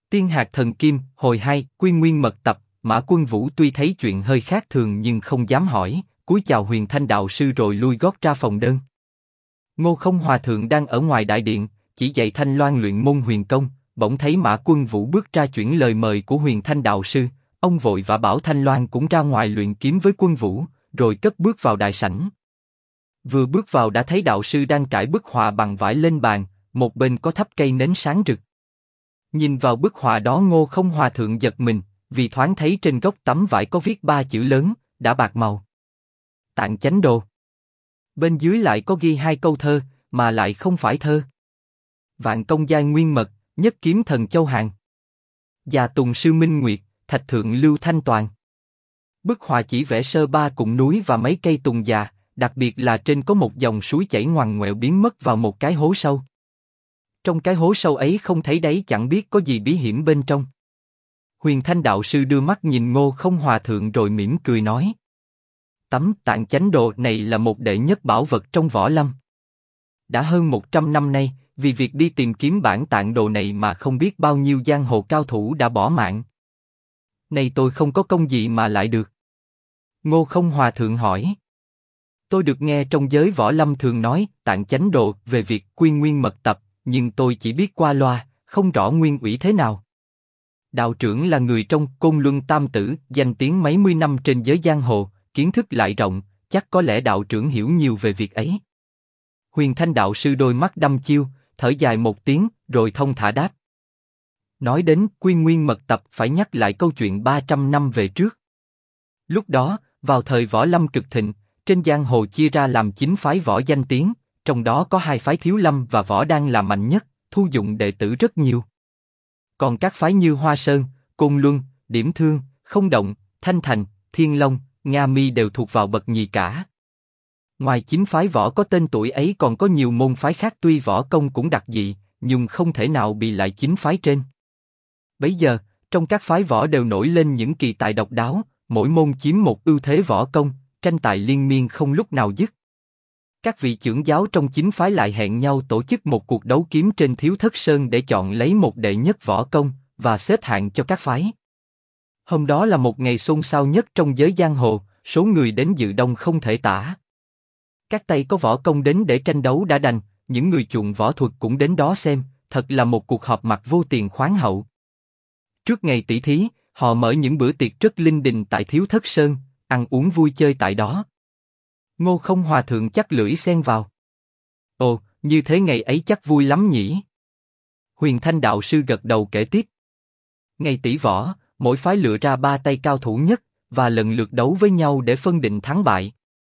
Tiên hạt thần kim, hồi 2, Quy Nguyên mật tập. Mã Quân Vũ tuy thấy chuyện hơi khác thường nhưng không dám hỏi, cúi chào Huyền Thanh đạo sư rồi lui gót ra phòng đơn. Ngô Không Hòa thượng đang ở ngoài đại điện, chỉ dạy Thanh Loan luyện môn huyền công, bỗng thấy Mã Quân Vũ bước ra chuyển lời mời của Huyền Thanh đạo sư, ông vội vã bảo Thanh Loan cũng ra ngoài luyện kiếm với Quân Vũ, rồi cất bước vào đại sảnh. Vừa bước vào đã thấy đạo sư đang trải bức họa bằng vải lên bàn, một bên có thắp cây nến sáng rực. Nhìn vào bức họa đó, Ngô Không Hòa thượng giật mình, vì thoáng thấy trên góc tấm vải có viết 3 chữ lớn, đã bạc màu. Tạng Chánh Đồ. Bên dưới lại có ghi 2 câu thơ, mà lại không phải thơ. Vạn công giai nguyên mật, nhất kiếm thần châu hàng. Già Tùng sư Minh Nguyệt, thạch thượng lưu thanh toàn. Bức họa chỉ vẽ sơ 3 cụm núi và mấy cây tùng già, đặc biệt là trên có một dòng suối chảy ngoằn ngoèo biến mất vào một cái hố sâu. Trong cái hố sâu ấy không thấy đáy, chẳng biết có gì bí hiểm bên trong. Huyền Thanh đạo sư đưa mắt nhìn Ngô Không Hòa thượng rồi mỉm cười nói: Tấm Tạng Chánh Đồ này là một đệ nhất bảo vật trong võ lâm. Đã hơn 100 năm nay, vì việc đi tìm kiếm bản tạng đồ này mà không biết bao nhiêu giang hồ cao thủ đã bỏ mạng. Nay tôi không có công gì mà lại được? Ngô Không Hòa thượng hỏi. Tôi được nghe trong giới võ lâm thường nói Tạng Chánh Đồ về việc quy nguyên mật tập, nhưng tôi chỉ biết qua loa, không rõ nguyên ủy thế nào. Đạo trưởng là người trong Côn Luân Tam Tử, danh tiếng mấy mươi năm trên giới giang hồ, kiến thức lại rộng, chắc có lẽ đạo trưởng hiểu nhiều về việc ấy. Huyền Thanh đạo sư đôi mắt đăm chiêu, thở dài một tiếng, rồi thông thả đáp. Nói đến quy nguyên mật tập phải nhắc lại câu chuyện 300 năm về trước. Lúc đó, vào thời võ lâm cực thịnh, trên giang hồ chia ra làm 9 phái võ danh tiếng, trong đó có 2 phái Thiếu Lâm và Võ Đan là mạnh nhất, thu dụng đệ tử rất nhiều. Còn các phái như Hoa Sơn, Côn Luân, Điểm Thương, Không Động, Thanh Thành, Thiên Long, Nga Mi đều thuộc vào bậc nhì cả. Ngoài 9 phái võ có tên tuổi ấy còn có nhiều môn phái khác tuy võ công cũng đặc dị, nhưng không thể nào bị lại 9 phái trên. Bấy giờ, trong các phái võ đều nổi lên những kỳ tài độc đáo, mỗi môn chiếm một ưu thế võ công, tranh tài liên miên không lúc nào dứt. Các vị trưởng giáo trong 9 phái lại hẹn nhau tổ chức một cuộc đấu kiếm trên Thiếu Thất Sơn để chọn lấy một đệ nhất võ công và xếp hạng cho các phái. Hôm đó là một ngày xôn xao nhất trong giới giang hồ, số người đến dự đông không thể tả. Các tay có võ công đến để tranh đấu đã đành, những người chuộng võ thuật cũng đến đó xem, thật là một cuộc họp mặt vô tiền khoáng hậu. Trước ngày tỷ thí, họ mở những bữa tiệc rất linh đình tại Thiếu Thất Sơn, ăn uống vui chơi tại đó. Ngô Không Hòa thượng chắc lưỡi xen vào. Ồ, như thế ngày ấy chắc vui lắm nhỉ? Huyền Thanh đạo sư gật đầu kể tiếp. Ngày tỷ võ, mỗi phái lựa ra 3 tay cao thủ nhất và lần lượt đấu với nhau để phân định thắng bại.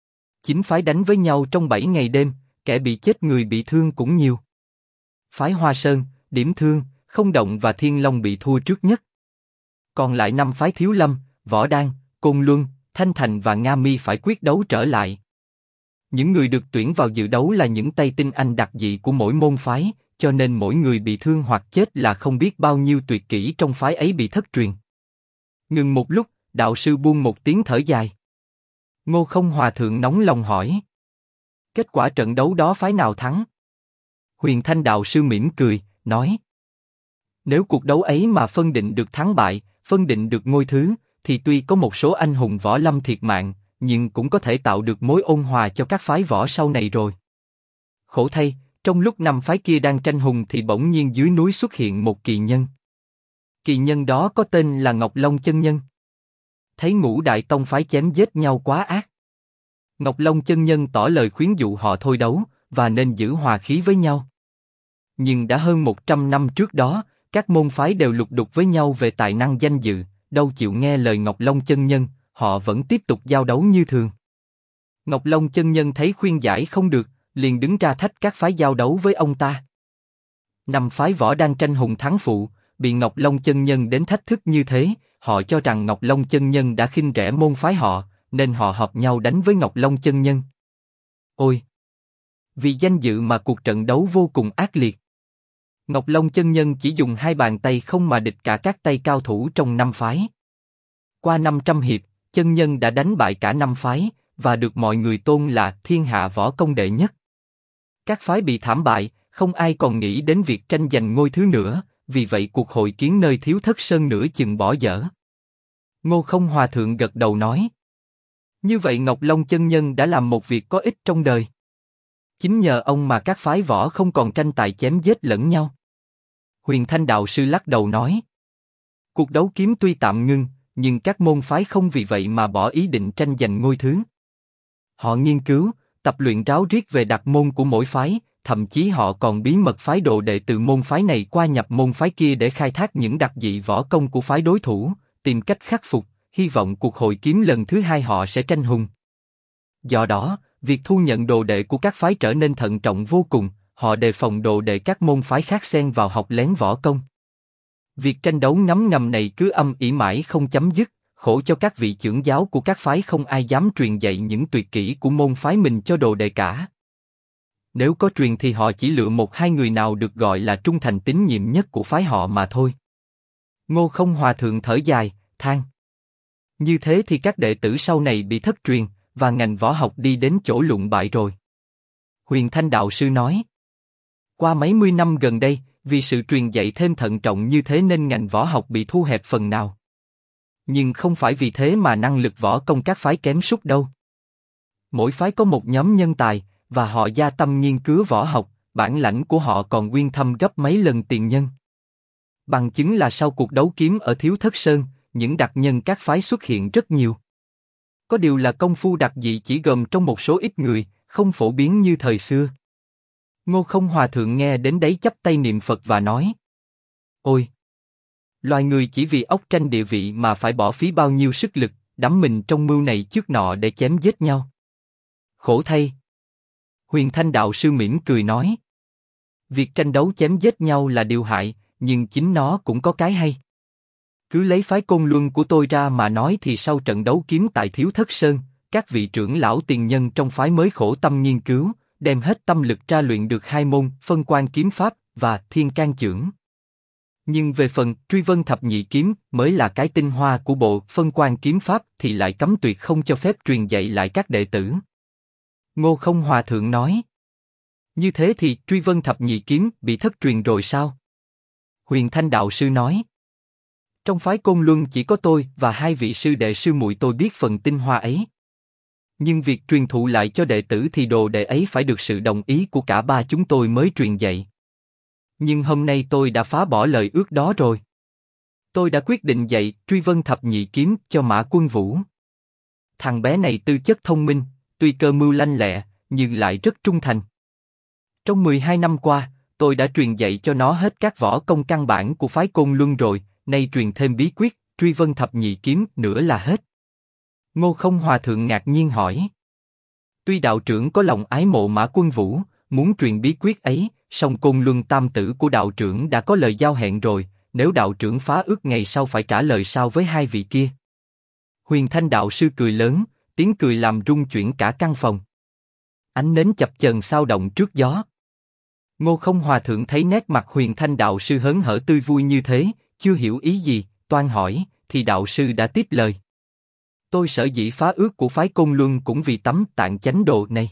9 phái đánh với nhau trong 7 ngày đêm, kẻ bị chết người bị thương cũng nhiều. Phái Hoa Sơn, Điểm Thương, Không Động và Thiên Long bị thua trước nhất. Còn lại 5 phái Thiếu Lâm, Võ Đan, Côn Luân, Thanh Thành và Nga Mi phải quyết đấu trở lại. Những người được tuyển vào dự đấu là những tay tinh anh đặc dị của mỗi môn phái, cho nên mỗi người bị thương hoặc chết là không biết bao nhiêu tuyệt kỹ trong phái ấy bị thất truyền. Ngừng một lúc, đạo sư buông một tiếng thở dài. Ngô Không Hòa thượng nóng lòng hỏi. Kết quả trận đấu đó phái nào thắng? Huyền Thanh đạo sư mỉm cười, nói. Nếu cuộc đấu ấy mà phân định được thắng bại, phân định được ngôi thứ, thì tuy có một số anh hùng võ lâm thiệt mạng, nhưng cũng có thể tạo được mối ôn hòa cho các phái võ sau này rồi. Khổ thay, trong lúc 5 phái kia đang tranh hùng thì bỗng nhiên dưới núi xuất hiện một kỳ nhân. Kỳ nhân đó có tên là Ngọc Long chân nhân. Thấy Ngũ Đại tông phái chém giết nhau quá ác, Ngọc Long chân nhân tỏ lời khuyến dụ họ thôi đấu và nên giữ hòa khí với nhau. Nhưng đã hơn 100 năm trước đó, các môn phái đều lục đục với nhau về tài năng danh dự, đâu chịu nghe lời Ngọc Long chân nhân, họ vẫn tiếp tục giao đấu như thường. Ngọc Long chân nhân thấy khuyên giải không được, liền đứng ra thách các phái giao đấu với ông ta. 5 phái võ đang tranh hùng thắng phụ, bị Ngọc Long chân nhân đến thách thức như thế, họ cho rằng Ngọc Long chân nhân đã khinh rẻ môn phái họ, nên họ hợp nhau đánh với Ngọc Long chân nhân. Ôi! Vì danh dự mà cuộc trận đấu vô cùng ác liệt. Ngọc Long chân nhân chỉ dùng 2 bàn tay không mà địch cả các tay cao thủ trong 5 phái. Qua 500 hiệp, chân nhân đã đánh bại cả 5 phái, và được mọi người tôn là thiên hạ võ công đệ nhất. Các phái bị thảm bại, không ai còn nghĩ đến việc tranh giành ngôi thứ nữa, vì vậy cuộc hội kiến nơi Thiếu Thất Sơn nửa chừng bỏ dở. Ngô Không Hòa thượng gật đầu nói. Như vậy Ngọc Long chân nhân đã làm một việc có ích trong đời. Chính nhờ ông mà các phái võ không còn tranh tài chém giết lẫn nhau. Huyền Thanh đạo sư lắc đầu nói. Cuộc đấu kiếm tuy tạm ngưng, nhưng các môn phái không vì vậy mà bỏ ý định tranh giành ngôi thứ. Họ nghiên cứu, tập luyện ráo riết về đặc môn của mỗi phái, thậm chí họ còn bí mật phái đồ đệ từ môn phái này qua nhập môn phái kia để khai thác những đặc dị võ công của phái đối thủ, tìm cách khắc phục, hy vọng cuộc hội kiếm lần thứ hai họ sẽ tranh hùng. Do đó, việc thu nhận đồ đệ của các phái trở nên thận trọng vô cùng, họ đề phòng đồ đệ các môn phái khác xen vào học lén võ công. Việc tranh đấu ngấm ngầm này cứ âm ỉ mãi không chấm dứt, khổ cho các vị trưởng giáo của các phái không ai dám truyền dạy những tuyệt kỹ của môn phái mình cho đồ đệ cả. Nếu có truyền thì họ chỉ lựa một hai người nào được gọi là trung thành tín nhiệm nhất của phái họ mà thôi. Ngô Không Hòa thượng thở dài, than. Như thế thì các đệ tử sau này bị thất truyền, và ngành võ học đi đến chỗ lụng bại rồi. Huyền Thanh đạo sư nói. Qua mấy mươi năm gần đây, vì sự truyền dạy thêm thận trọng như thế nên ngành võ học bị thu hẹp phần nào. Nhưng không phải vì thế mà năng lực võ công các phái kém sút đâu. Mỗi phái có một nhóm nhân tài, và họ gia tâm nghiên cứu võ học, bản lãnh của họ còn uyên thâm gấp mấy lần tiền nhân. Bằng chứng là sau cuộc đấu kiếm ở Thiếu Thất Sơn, những đặc nhân các phái xuất hiện rất nhiều. Có điều là công phu đặc dị chỉ gồm trong một số ít người, không phổ biến như thời xưa. Ngô Không Hòa thượng nghe đến đấy chắp tay niệm Phật và nói. Ôi! Loài người chỉ vì óc tranh địa vị mà phải bỏ phí bao nhiêu sức lực, đắm mình trong mưu này trước nọ để chém giết nhau. Khổ thay! Huyền Thanh đạo sư mỉm cười nói. Việc tranh đấu chém giết nhau là điều hại, nhưng chính nó cũng có cái hay. Cứ lấy phái Côn Luân của tôi ra mà nói thì sau trận đấu kiếm tại Thiếu Thất Sơn, các vị trưởng lão tiền nhân trong phái mới khổ tâm nghiên cứu, đem hết tâm lực ra luyện được hai môn Phân Quan kiếm pháp và Thiên Can chưởng. Nhưng về phần Truy Vân thập nhị kiếm mới là cái tinh hoa của bộ Phân Quan kiếm pháp thì lại cấm tuyệt không cho phép truyền dạy lại các đệ tử. Ngô Không Hòa thượng nói. Như thế thì Truy Vân thập nhị kiếm bị thất truyền rồi sao? Huyền Thanh đạo sư nói. Trong phái Côn Luân chỉ có tôi và hai vị sư đệ sư muội tôi biết phần tinh hoa ấy. Nhưng việc truyền thụ lại cho đệ tử thì đồ đệ ấy phải được sự đồng ý của cả ba chúng tôi mới truyền dạy. Nhưng hôm nay tôi đã phá bỏ lời ước đó rồi. Tôi đã quyết định dạy Truy Vân thập nhị kiếm cho Mã Quân Vũ. Thằng bé này tư chất thông minh, tuy cơ mưu lanh lẹ, nhưng lại rất trung thành. Trong 12 năm qua, tôi đã truyền dạy cho nó hết các võ công căn bản của phái Côn Luân rồi, nay truyền thêm bí quyết Truy Vân thập nhị kiếm nữa là hết. Ngô Không Hòa thượng ngạc nhiên hỏi. Tuy đạo trưởng có lòng ái mộ Mã Quân Vũ, muốn truyền bí quyết ấy, song Côn Luân tam tử của đạo trưởng đã có lời giao hẹn rồi, nếu đạo trưởng phá ước ngày sau phải trả lời sao với hai vị kia. Huyền Thanh đạo sư cười lớn, tiếng cười làm rung chuyển cả căn phòng. Ánh nến chập chờn sao động trước gió. Ngô Không Hòa thượng thấy nét mặt Huyền Thanh đạo sư hớn hở tươi vui như thế, chưa hiểu ý gì, toan hỏi, thì đạo sư đã tiếp lời. Tôi sở dĩ phá ước của phái Côn Luân cũng vì tấm Tạng Chánh Đồ này.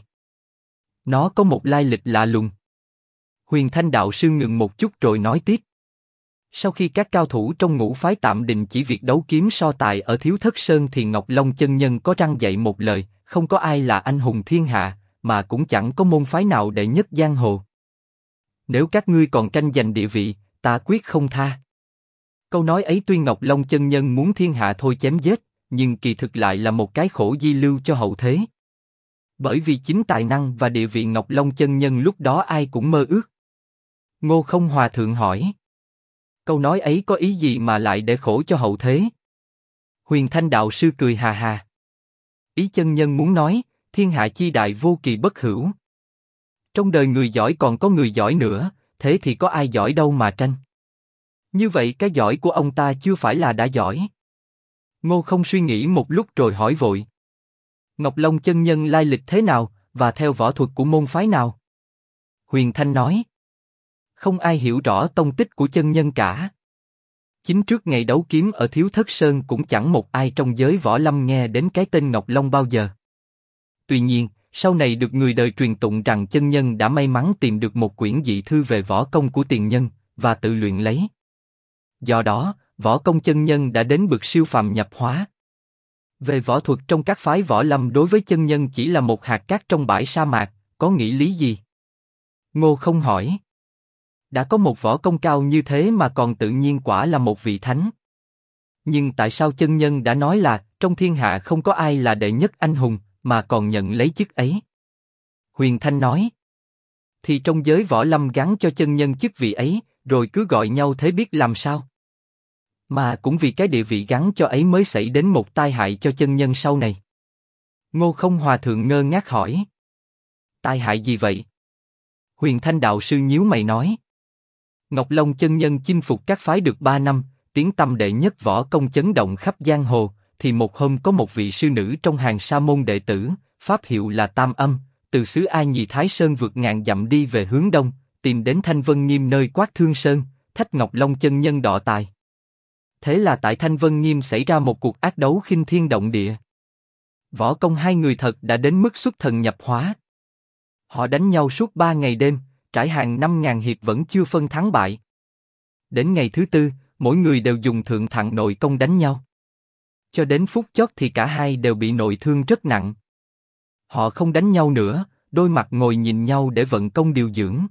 Nó có một lai lịch lạ lùng. Huyền Thanh đạo sư ngừng một chút rồi nói tiếp. Sau khi các cao thủ trong ngũ phái tạm đình chỉ việc đấu kiếm so tài ở Thiếu Thất Sơn thì Ngọc Long chân nhân có răng dạy một lời, không có ai là anh hùng thiên hạ, mà cũng chẳng có môn phái nào đệ nhất giang hồ. Nếu các ngươi còn tranh giành địa vị, ta quyết không tha. Câu nói ấy tuy Ngọc Long chân nhân muốn thiên hạ thôi chém giết, nhưng kỳ thực lại là một cái khổ di lưu cho hậu thế. Bởi vì chính tài năng và địa vị Ngọc Long chân nhân lúc đó ai cũng mơ ước. Ngô Không Hòa thượng hỏi. Câu nói ấy có ý gì mà lại để khổ cho hậu thế? Huyền Thanh đạo sư cười hà hà. Ý chân nhân muốn nói, thiên hạ chi đại vô kỳ bất hữu. Trong đời người giỏi còn có người giỏi nữa, thế thì có ai giỏi đâu mà tranh. Như vậy cái giỏi của ông ta chưa phải là đã giỏi. Ngô Không suy nghĩ một lúc rồi hỏi vội. Ngọc Long chân nhân lai lịch thế nào, và theo võ thuật của môn phái nào? Huyền Thanh nói. Không ai hiểu rõ tông tích của chân nhân cả. Chính trước ngày đấu kiếm ở Thiếu Thất Sơn cũng chẳng một ai trong giới võ lâm nghe đến cái tên Ngọc Long bao giờ. Tuy nhiên, sau này được người đời truyền tụng rằng chân nhân đã may mắn tìm được một quyển dị thư về võ công của tiền nhân, và tự luyện lấy. Do đó, võ công chân nhân đã đến bậc siêu phàm nhập hóa. Về võ thuật trong các phái võ lâm đối với chân nhân chỉ là một hạt cát trong bãi sa mạc, có nghĩa lý gì? Ngô Không hỏi. Đã có một võ công cao như thế mà còn tự nhiên quả là một vị thánh. Nhưng tại sao chân nhân đã nói là trong thiên hạ không có ai là đệ nhất anh hùng mà còn nhận lấy chức ấy? Huyền Thanh nói. Thì trong giới võ lâm gắn cho chân nhân chức vị ấy, rồi cứ gọi nhau thế biết làm sao? Mà cũng vì cái địa vị gắn cho ấy mới xảy đến một tai hại cho chân nhân sau này. Ngô Không Hòa thượng ngơ ngác hỏi. Tai hại gì vậy? Huyền Thanh đạo sư nhíu mày nói. Ngọc Long chân nhân chinh phục các phái được 3 năm, tiếng tăm đệ nhất võ công chấn động khắp giang hồ, thì một hôm có một vị sư nữ trong hàng sa môn đệ tử, pháp hiệu là Tam Âm, từ xứ A Nhì Thái Sơn vượt ngàn dặm đi về hướng đông, tìm đến Thanh Vân Nghiêm nơi Quát Thương Sơn, thách Ngọc Long chân nhân đọ tài. Thế là tại Thanh Vân Nghiêm xảy ra một cuộc ác đấu khinh thiên động địa. Võ công hai người thật đã đến mức xuất thần nhập hóa. Họ đánh nhau suốt 3 ngày đêm, trải hàng 5.000 hiệp vẫn chưa phân thắng bại. Đến ngày thứ tư, mỗi người đều dùng thượng thặng nội công đánh nhau. Cho đến phút chót thì cả hai đều bị nội thương rất nặng. Họ không đánh nhau nữa, đôi mặt ngồi nhìn nhau để vận công điều dưỡng.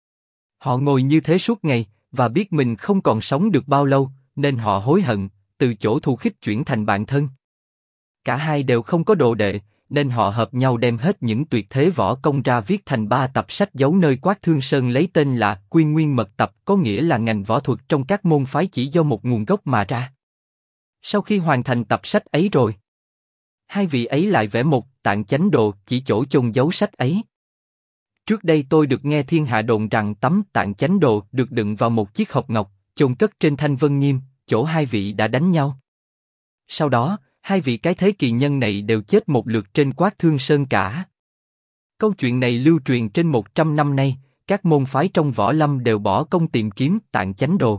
Họ ngồi như thế suốt ngày, và biết mình không còn sống được bao lâu, nên họ hối hận, từ chỗ thù khích chuyển thành bạn thân. Cả hai đều không có đồ đệ, nên họ hợp nhau đem hết những tuyệt thế võ công ra viết thành 3 tập sách giấu nơi Quát Thương Sơn lấy tên là Quy Nguyên Mật Tập, có nghĩa là ngành võ thuật trong các môn phái chỉ do một nguồn gốc mà ra. Sau khi hoàn thành tập sách ấy rồi, hai vị ấy lại vẽ một Tạng Chánh Đồ chỉ chỗ chôn giấu sách ấy. Trước đây tôi được nghe thiên hạ đồn rằng tấm Tạng Chánh Đồ được đựng vào một chiếc hộp ngọc, chôn cất trên Thanh Vân Nghiêm, chỗ hai vị đã đánh nhau. Sau đó, hai vị cái thế kỳ nhân này đều chết một lượt trên Quát Thương Sơn cả. Câu chuyện này lưu truyền trên 100 năm nay, các môn phái trong võ lâm đều bỏ công tìm kiếm Tạng Chánh Đồ.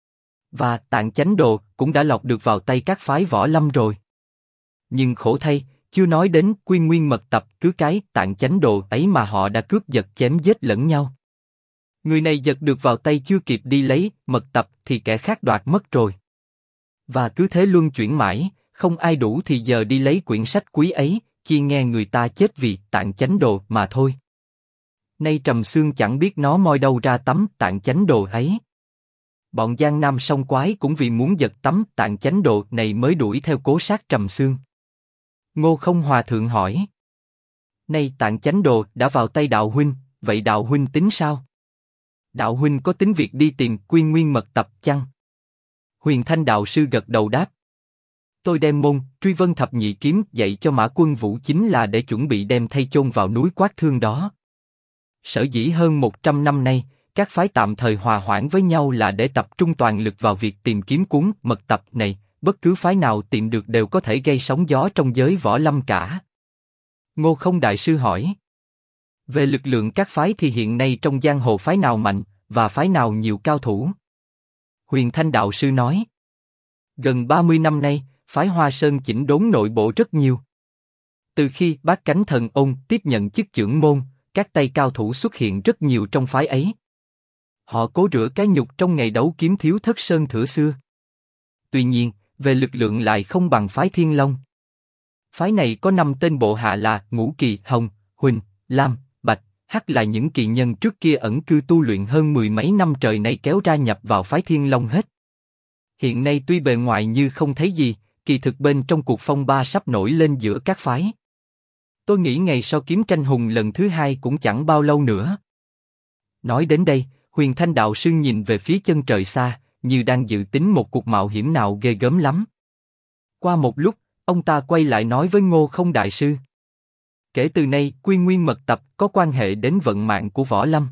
Và Tạng Chánh Đồ cũng đã lọt được vào tay các phái võ lâm rồi. Nhưng khổ thay, chưa nói đến Quy Nguyên Mật Tập, cứ cái Tạng Chánh Đồ ấy mà họ đã cướp giật chém giết lẫn nhau. Người này giật được vào tay chưa kịp đi lấy mật tập thì kẻ khác đoạt mất rồi. Và cứ thế luân chuyển mãi, không ai đủ thì giờ đi lấy quyển sách quý ấy, chỉ nghe người ta chết vì Tạng Chánh Đồ mà thôi. Nay Trầm Xương chẳng biết nó moi đâu ra tấm Tạng Chánh Đồ ấy. Bọn Giang Nam song quái cũng vì muốn giật tấm Tạng Chánh Đồ này mới đuổi theo cố sát Trầm Xương. Ngô Không Hòa thượng hỏi. Nay Tạng Chánh Đồ đã vào tay đạo huynh, vậy đạo huynh tính sao? Đạo huynh có tính việc đi tìm Quy Nguyên Mật Tập chăng? Huyền Thanh đạo sư gật đầu đáp. Tôi đem môn Truy Vân Thập Nhị Kiếm dạy cho Mã Quân Vũ chính là để chuẩn bị đem thay chôn vào núi Quát Thương đó. Sở dĩ hơn 100 năm nay, các phái tạm thời hòa hoãn với nhau là để tập trung toàn lực vào việc tìm kiếm cuốn mật tập này, bất cứ phái nào tìm được đều có thể gây sóng gió trong giới võ lâm cả. Ngô Không đại sư hỏi. Về lực lượng các phái thì hiện nay trong giang hồ phái nào mạnh, và phái nào nhiều cao thủ? Huyền Thanh đạo sư nói. Gần 30 năm nay, phái Hoa Sơn chỉnh đốn nội bộ rất nhiều. Từ khi Bát Cánh Thần Ôn tiếp nhận chức trưởng môn, các tay cao thủ xuất hiện rất nhiều trong phái ấy. Họ cố rửa cái nhục trong ngày đấu kiếm thiếu Thất Sơn thửa xưa. Tuy nhiên, về lực lượng lại không bằng phái Thiên Long. Phái này có 5 tên bộ hạ là Ngũ Kỳ, Hồng, Huỳnh, Lam, Bạch, Hắc là những kỳ nhân trước kia ẩn cư tu luyện hơn 10 mấy năm trời nay kéo ra nhập vào phái Thiên Long hết. Hiện nay tuy bề ngoài như không thấy gì, kỳ thực bên trong cuộc phong ba sắp nổi lên giữa các phái. Tôi nghĩ ngày sau kiếm tranh hùng lần thứ 2 cũng chẳng bao lâu nữa. Nói đến đây, Huyền Thanh đạo sư nhìn về phía chân trời xa, như đang dự tính một cuộc mạo hiểm nào ghê gớm lắm. Qua một lúc, ông ta quay lại nói với Ngô Không đại sư. Kể từ nay, Quy Nguyên Mật Tập có quan hệ đến vận mạng của võ lâm.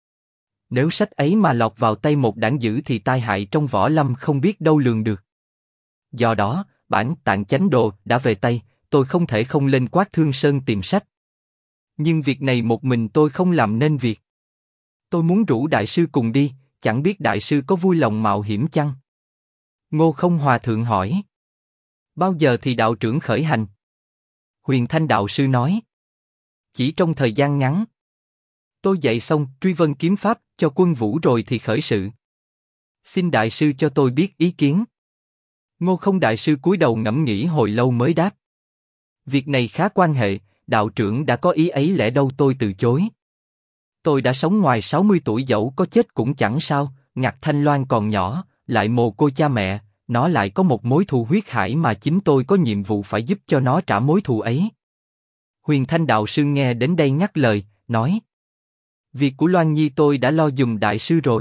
Nếu sách ấy mà lọt vào tay một đảng dữ thì tai hại trong võ lâm không biết đâu lường được. Do đó, bản Tạng Chánh Đồ đã về tay, tôi không thể không lên Quát Thương Sơn tìm sách. Nhưng việc này một mình tôi không làm nên việc. Tôi muốn rủ đại sư cùng đi, chẳng biết đại sư có vui lòng mạo hiểm chăng? Ngô Không Hòa thượng hỏi. Bao giờ thì đạo trưởng khởi hành? Huyền Thanh đạo sư nói. Chỉ trong thời gian ngắn. Tôi dạy xong Truy Vân kiếm pháp cho Quân Vũ rồi thì khởi sự. Xin đại sư cho tôi biết ý kiến. Ngô Không đại sư cúi đầu ngẫm nghĩ hồi lâu mới đáp. Việc này khá quan hệ, đạo trưởng đã có ý ấy lẽ đâu tôi từ chối. Tôi đã sống ngoài 60 tuổi dẫu có chết cũng chẳng sao, Ngạc Thanh Loan còn nhỏ, lại mồ côi cha mẹ, nó lại có một mối thù huyết hải mà chính tôi có nhiệm vụ phải giúp cho nó trả mối thù ấy. Huyền Thanh đạo sư nghe đến đây ngắt lời, nói. Việc của Loan Nhi tôi đã lo giùm đại sư rồi.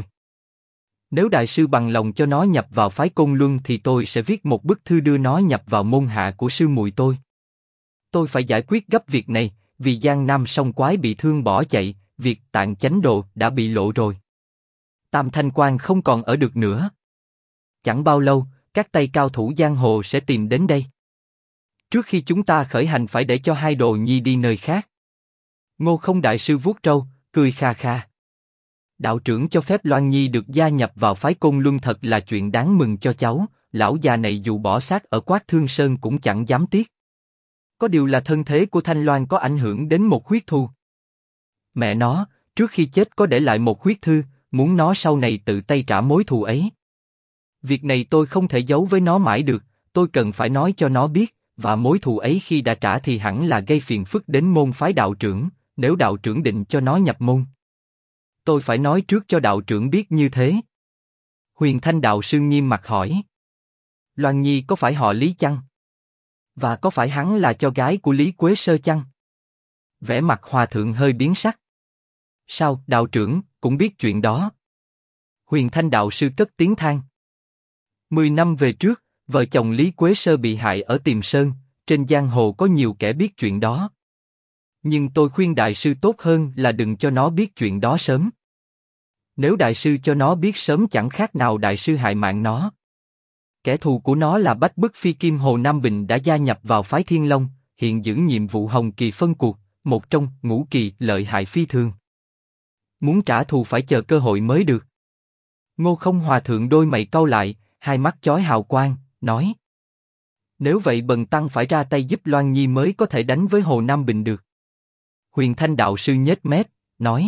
Nếu đại sư bằng lòng cho nó nhập vào phái Côn Luân thì tôi sẽ viết một bức thư đưa nó nhập vào môn hạ của sư muội tôi. Tôi phải giải quyết gấp việc này, vì Giang Nam Song Quái bị thương bỏ chạy, việc Tạng Chánh Đồ đã bị lộ rồi. Tam Thanh Quan không còn ở được nữa. Chẳng bao lâu, các tay cao thủ giang hồ sẽ tìm đến đây. Trước khi chúng ta khởi hành phải để cho hai đồ nhi đi nơi khác. Ngô Không đại sư vuốt râu, cười kha kha. Đạo trưởng cho phép Loan Nhi được gia nhập vào phái Côn Luân thật là chuyện đáng mừng cho cháu. Lão già này dù bỏ xác ở Quát Thương Sơn cũng chẳng dám tiếc. Có điều là thân thế của Thanh Loan có ảnh hưởng đến một huyết thù. Mẹ nó, trước khi chết có để lại một huyết thư, muốn nó sau này tự tay trả mối thù ấy. Việc này tôi không thể giấu với nó mãi được, tôi cần phải nói cho nó biết, và mối thù ấy khi đã trả thì hẳn là gây phiền phức đến môn phái đạo trưởng, nếu đạo trưởng định cho nó nhập môn. Tôi phải nói trước cho đạo trưởng biết như thế. Huyền Thanh đạo sư nghiêm mặt hỏi. Loan Nhi có phải họ Lý chăng? Và có phải hắn là cho gái của Lý Quế Sơ chăng? Vẻ mặt hòa thượng hơi biến sắc. Sao, đạo trưởng, cũng biết chuyện đó? Huyền Thanh đạo sư cất tiếng than. 10 năm về trước, vợ chồng Lý Quế Sơ bị hại ở Tiềm Sơn, trên giang hồ có nhiều kẻ biết chuyện đó. Nhưng tôi khuyên đại sư tốt hơn là đừng cho nó biết chuyện đó sớm. Nếu đại sư cho nó biết sớm chẳng khác nào đại sư hại mạng nó. Kẻ thù của nó là Bách Bức Phi Kim Hồ Nam Bình đã gia nhập vào phái Thiên Long, hiện giữ nhiệm vụ Hồng Kỳ phân cuộc, một trong ngũ kỳ lợi hại phi thường. Muốn trả thù phải chờ cơ hội mới được. Ngô Không hòa thượng đôi mày cau lại, hai mắt chói hào quang, nói. Nếu vậy bần tăng phải ra tay giúp Loan Nhi mới có thể đánh với Hồ Nam Bình được. Huyền Thanh đạo sư nhếch mép, nói.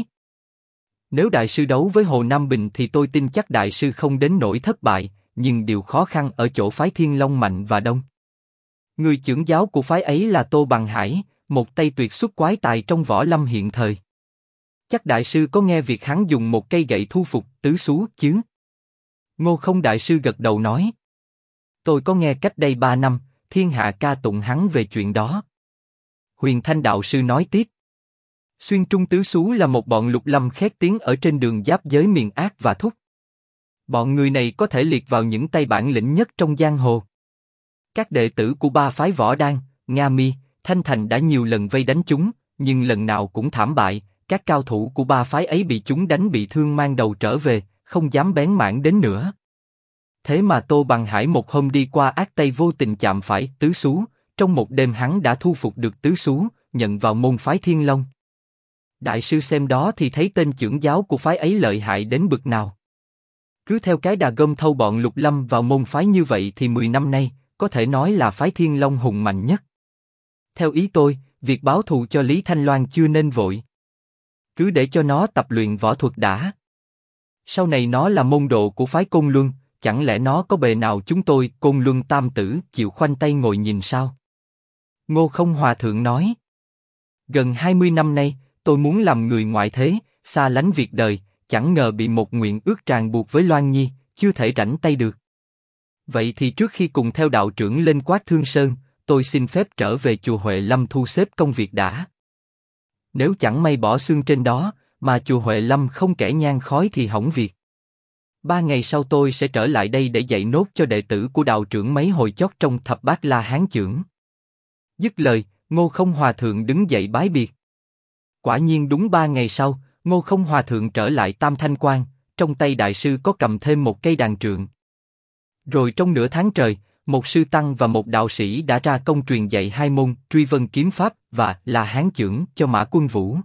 Nếu đại sư đấu với Hồ Nam Bình thì tôi tin chắc đại sư không đến nỗi thất bại, nhưng điều khó khăn ở chỗ phái Thiên Long mạnh và đông. Người trưởng giáo của phái ấy là Tô Bằng Hải, một tay tuyệt xuất quái tài trong võ lâm hiện thời. Chắc đại sư có nghe việc hắn dùng một cây gậy thu phục tứ xú chứ? Ngô Không đại sư gật đầu nói. Tôi có nghe cách đây 3 năm, thiên hạ ca tụng hắn về chuyện đó. Huyền Thanh đạo sư nói tiếp. Xuyên Trung tứ xú là một bọn lục lâm khét tiếng ở trên đường giáp giới miền Ác và Thúc. Bọn người này có thể liệt vào những tay bản lĩnh nhất trong giang hồ. Các đệ tử của ba phái Võ Đan, Nga Mi, Thanh Thành đã nhiều lần vây đánh chúng, nhưng lần nào cũng thảm bại. Các cao thủ của ba phái ấy bị chúng đánh bị thương mang đầu trở về, không dám bén mảng đến nữa. Thế mà Tô Bằng Hải một hôm đi qua ác tây vô tình chạm phải tứ xú, trong một đêm hắn đã thu phục được tứ xú, nhận vào môn phái Thiên Long. Đại sư xem đó thì thấy tên trưởng giáo của phái ấy lợi hại đến bực nào. Cứ theo cái đà gom thâu bọn lục lâm vào môn phái như vậy thì 10 năm nay, có thể nói là phái Thiên Long hùng mạnh nhất. Theo ý tôi, việc báo thù cho Lý Thanh Loan chưa nên vội. Cứ để cho nó tập luyện võ thuật đã. Sau này nó là môn đồ của phái Côn Luân, chẳng lẽ nó có bề nào chúng tôi Côn Luân tam tử chịu khoanh tay ngồi nhìn sao? Ngô Không hòa thượng nói. Gần 20 năm nay, tôi muốn làm người ngoại thế, xa lánh việc đời, chẳng ngờ bị một nguyện ước ràng buộc với Loan Nhi, chưa thể rảnh tay được. Vậy thì trước khi cùng theo đạo trưởng lên Quát Thương Sơn, tôi xin phép trở về chùa Huệ Lâm thu xếp công việc đã. Nếu chẳng may bỏ xương trên đó, mà chùa Huệ Lâm không kẻ nhang khói thì hỏng việc. 3 ngày sau tôi sẽ trở lại đây để dạy nốt cho đệ tử của đạo trưởng mấy hồi chót trong Thập Bát La Hán chưởng. Dứt lời, Ngô Không hòa thượng đứng dậy bái biệt. Quả nhiên đúng 3 ngày sau, Ngô Không hòa thượng trở lại Tam Thanh Quan, trong tay đại sư có cầm thêm một cây đàn trượng. Rồi trong nửa tháng trời, một sư tăng và một đạo sĩ đã ra công truyền dạy 2 môn Truy Vân Kiếm Pháp và La Hán chưởng cho Mã Quân Vũ.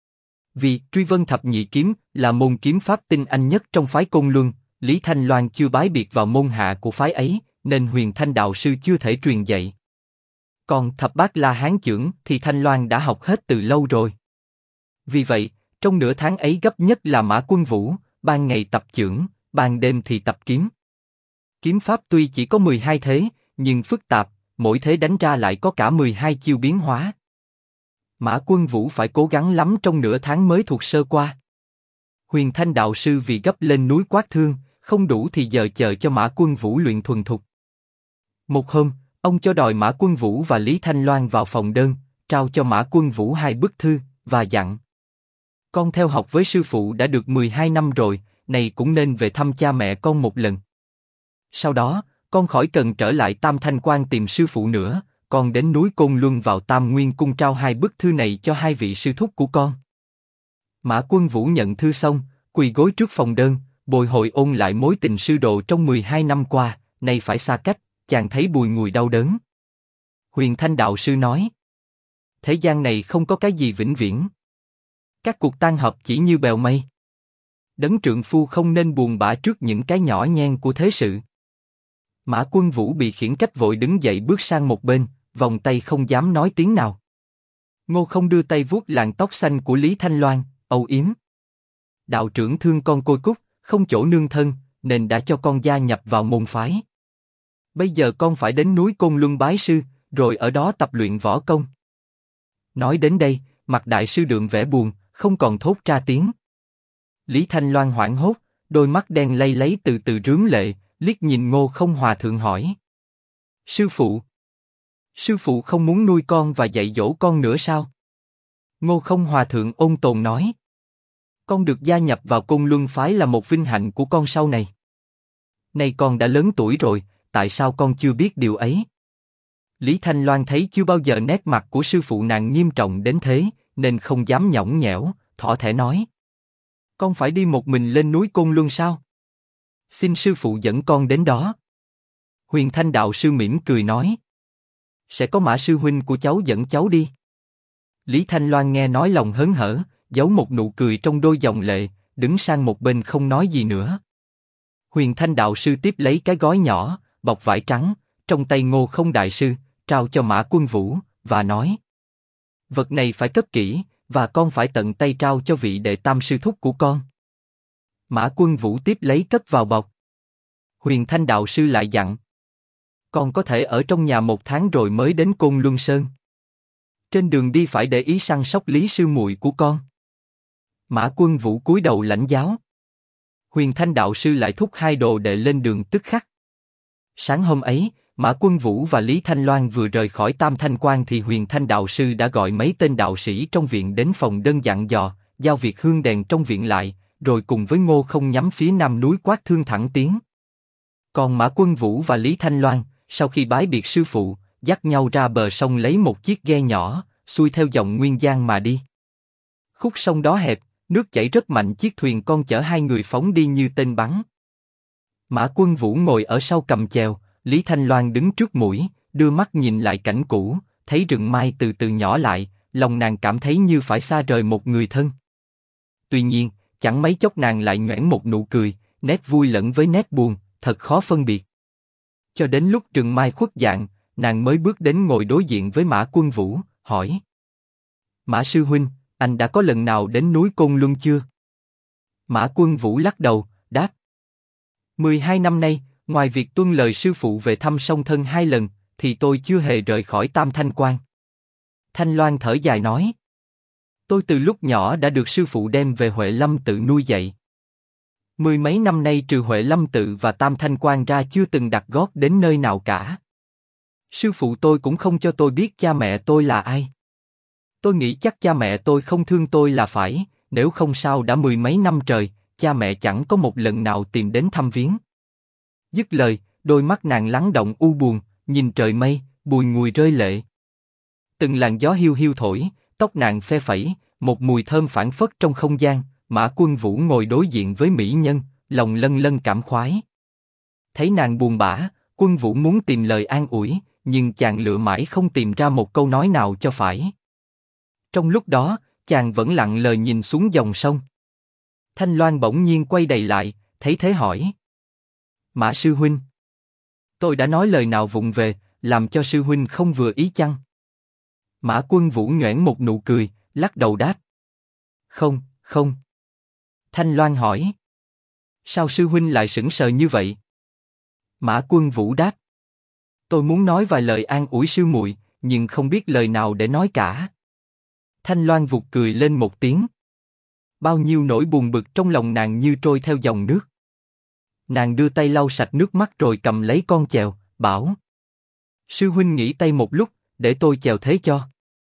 Vì Truy Vân Thập Nhị Kiếm là môn kiếm pháp tinh anh nhất trong phái Côn Luân, Lý Thanh Loan chưa bái biệt vào môn hạ của phái ấy, nên Huyền Thanh đạo sư chưa thể truyền dạy. Còn Thập Bát La Hán chưởng thì Thanh Loan đã học hết từ lâu rồi. Vì vậy, trong nửa tháng ấy gấp nhất là Mã Quân Vũ, ban ngày tập chưởng, ban đêm thì tập kiếm. Kiếm pháp tuy chỉ có 12 thế, nhưng phức tạp, mỗi thế đánh ra lại có cả 12 chiêu biến hóa. Mã Quân Vũ phải cố gắng lắm trong nửa tháng mới thuộc sơ qua. Huyền Thanh đạo sư vì gấp lên núi Quát Thương, không đủ thì giờ chờ cho Mã Quân Vũ luyện thuần thục. Một hôm, ông cho đòi Mã Quân Vũ và Lý Thanh Loan vào phòng đơn, trao cho Mã Quân Vũ 2 bức thư, và dặn: con theo học với sư phụ đã được 12 năm rồi, này cũng nên về thăm cha mẹ con một lần. Sau đó, con khỏi cần trở lại Tam Thanh Quan tìm sư phụ nữa, con đến núi Côn Luân vào Tam Nguyên Cung trao 2 bức thư này cho 2 vị sư thúc của con. Mã Quân Vũ nhận thư xong, quỳ gối trước phòng đơn, bồi hồi ôn lại mối tình sư đồ trong 12 năm qua, nay phải xa cách, chàng thấy bùi ngùi đau đớn. Huyền Thanh đạo sư nói: thế gian này không có cái gì vĩnh viễn. Các cuộc tan hợp chỉ như bèo mây. Đấng trượng phu không nên buồn bã trước những cái nhỏ nhen của thế sự. Mã Quân Vũ bị khiển trách vội đứng dậy bước sang một bên, vòng tay không dám nói tiếng nào. Ngô Không đưa tay vuốt làn tóc xanh của Lý Thanh Loan, âu yếm: đạo trưởng thương con côi cút, không chỗ nương thân, nên đã cho con gia nhập vào môn phái. Bây giờ con phải đến núi Côn Luân bái sư, rồi ở đó tập luyện võ công. Nói đến đây, mặt đại sư đượm vẻ buồn, không còn thốt ra tiếng. Lý Thanh Loan hoảng hốt, đôi mắt đen lay lấy từ từ rướm lệ, liếc nhìn Ngô Không Hòa thượng hỏi: sư phụ không muốn nuôi con và dạy dỗ con nữa sao? Ngô Không Hòa thượng ôn tồn nói: con được gia nhập vào Côn Luân phái là một vinh hạnh của con sau này. Nay con đã lớn tuổi rồi, tại sao con chưa biết điều ấy? Lý Thanh Loan thấy chưa bao giờ nét mặt của sư phụ nàng nghiêm trọng đến thế, nên không dám nhõng nhẽo, thỏ thẻ nói: con phải đi một mình lên núi Côn Luân sao? Xin sư phụ dẫn con đến đó. Huyền Thanh đạo sư mỉm cười nói: sẽ có Mã sư huynh của cháu dẫn cháu đi. Lý Thanh Loan nghe nói lòng hớn hở, giấu một nụ cười trong đôi dòng lệ, đứng sang một bên không nói gì nữa. Huyền Thanh đạo sư tiếp lấy cái gói nhỏ, bọc vải trắng, trong tay Ngô Không đại sư, trao cho Mã Quân Vũ, và nói: vật này phải cất kỹ, và con phải tận tay trao cho vị đệ tam sư thúc của con. Mã Quân Vũ tiếp lấy cất vào bọc. Huyền Thanh đạo sư lại dặn: con có thể ở trong nhà 1 tháng rồi mới đến Côn Luân Sơn. Trên đường đi phải để ý săn sóc Lý sư muội của con. Mã Quân Vũ cúi đầu lãnh giáo. Huyền Thanh đạo sư lại thúc 2 đồ đệ lên đường tức khắc. Sáng hôm ấy, Mã Quân Vũ và Lý Thanh Loan vừa rời khỏi Tam Thanh Quan thì Huyền Thanh đạo sư đã gọi mấy tên đạo sĩ trong viện đến phòng đơn dặn dò, giao việc hương đèn trong viện lại, rồi cùng với Ngô Không nhắm phía nam núi Quát Thương thẳng tiến. Còn Mã Quân Vũ và Lý Thanh Loan, sau khi bái biệt sư phụ, dắt nhau ra bờ sông lấy một chiếc ghe nhỏ, xuôi theo dòng Nguyên Giang mà đi. Khúc sông đó hẹp, nước chảy rất mạnh, chiếc thuyền con chở 2 người phóng đi như tên bắn. Mã Quân Vũ ngồi ở sau cầm chèo, Lý Thanh Loan đứng trước mũi, đưa mắt nhìn lại cảnh cũ, thấy rừng mai từ từ nhỏ lại, lòng nàng cảm thấy như phải xa rời một người thân. Tuy nhiên, chẳng mấy chốc nàng lại nhoẻn một nụ cười, nét vui lẫn với nét buồn, thật khó phân biệt. Cho đến lúc rừng mai khuất dạng, nàng mới bước đến ngồi đối diện với Mã Quân Vũ, hỏi: Mã sư huynh, anh đã có lần nào đến núi Côn Luân chưa? Mã Quân Vũ lắc đầu, đáp: 12 năm nay, ngoài việc tuân lời sư phụ về thăm song thân 2 lần, thì tôi chưa hề rời khỏi Tam Thanh Quan. Thanh Loan thở dài nói: tôi từ lúc nhỏ đã được sư phụ đem về Huệ Lâm tự nuôi dạy. 10 mấy năm nay trừ Huệ Lâm tự và Tam Thanh Quan ra chưa từng đặt gót đến nơi nào cả. Sư phụ tôi cũng không cho tôi biết cha mẹ tôi là ai. Tôi nghĩ chắc cha mẹ tôi không thương tôi là phải, nếu không sao đã 10 mấy năm trời, cha mẹ chẳng có một lần nào tìm đến thăm viếng. Dứt lời, đôi mắt nàng lắng động u buồn, nhìn trời mây, bùi ngùi rơi lệ. Từng làn gió hiu hiu thổi, tóc nàng phe phẩy, một mùi thơm phảng phất trong không gian. Mã Quân Vũ ngồi đối diện với mỹ nhân, lòng lân lân cảm khoái. Thấy nàng buồn bã, Quân Vũ muốn tìm lời an ủi, nhưng chàng lựa mãi không tìm ra một câu nói nào cho phải. Trong lúc đó, chàng vẫn lặng lờ nhìn xuống dòng sông. Thanh Loan bỗng nhiên quay đầy lại, thấy thế hỏi: Mã sư huynh, tôi đã nói lời nào vụng về, làm cho sư huynh không vừa ý chăng? Mã Quân Vũ nhoẻn một nụ cười, lắc đầu đáp: Không, không. Thanh Loan hỏi: Sao sư huynh lại sững sờ như vậy? Mã Quân Vũ đáp. Tôi muốn nói vài lời an ủi sư muội, nhưng không biết lời nào để nói cả. Thanh Loan vụt cười lên một tiếng. Bao nhiêu nỗi buồn bực trong lòng nàng như trôi theo dòng nước. Nàng đưa tay lau sạch nước mắt rồi cầm lấy con chèo, bảo. Sư huynh nghỉ tay một lúc, để tôi chèo thế cho.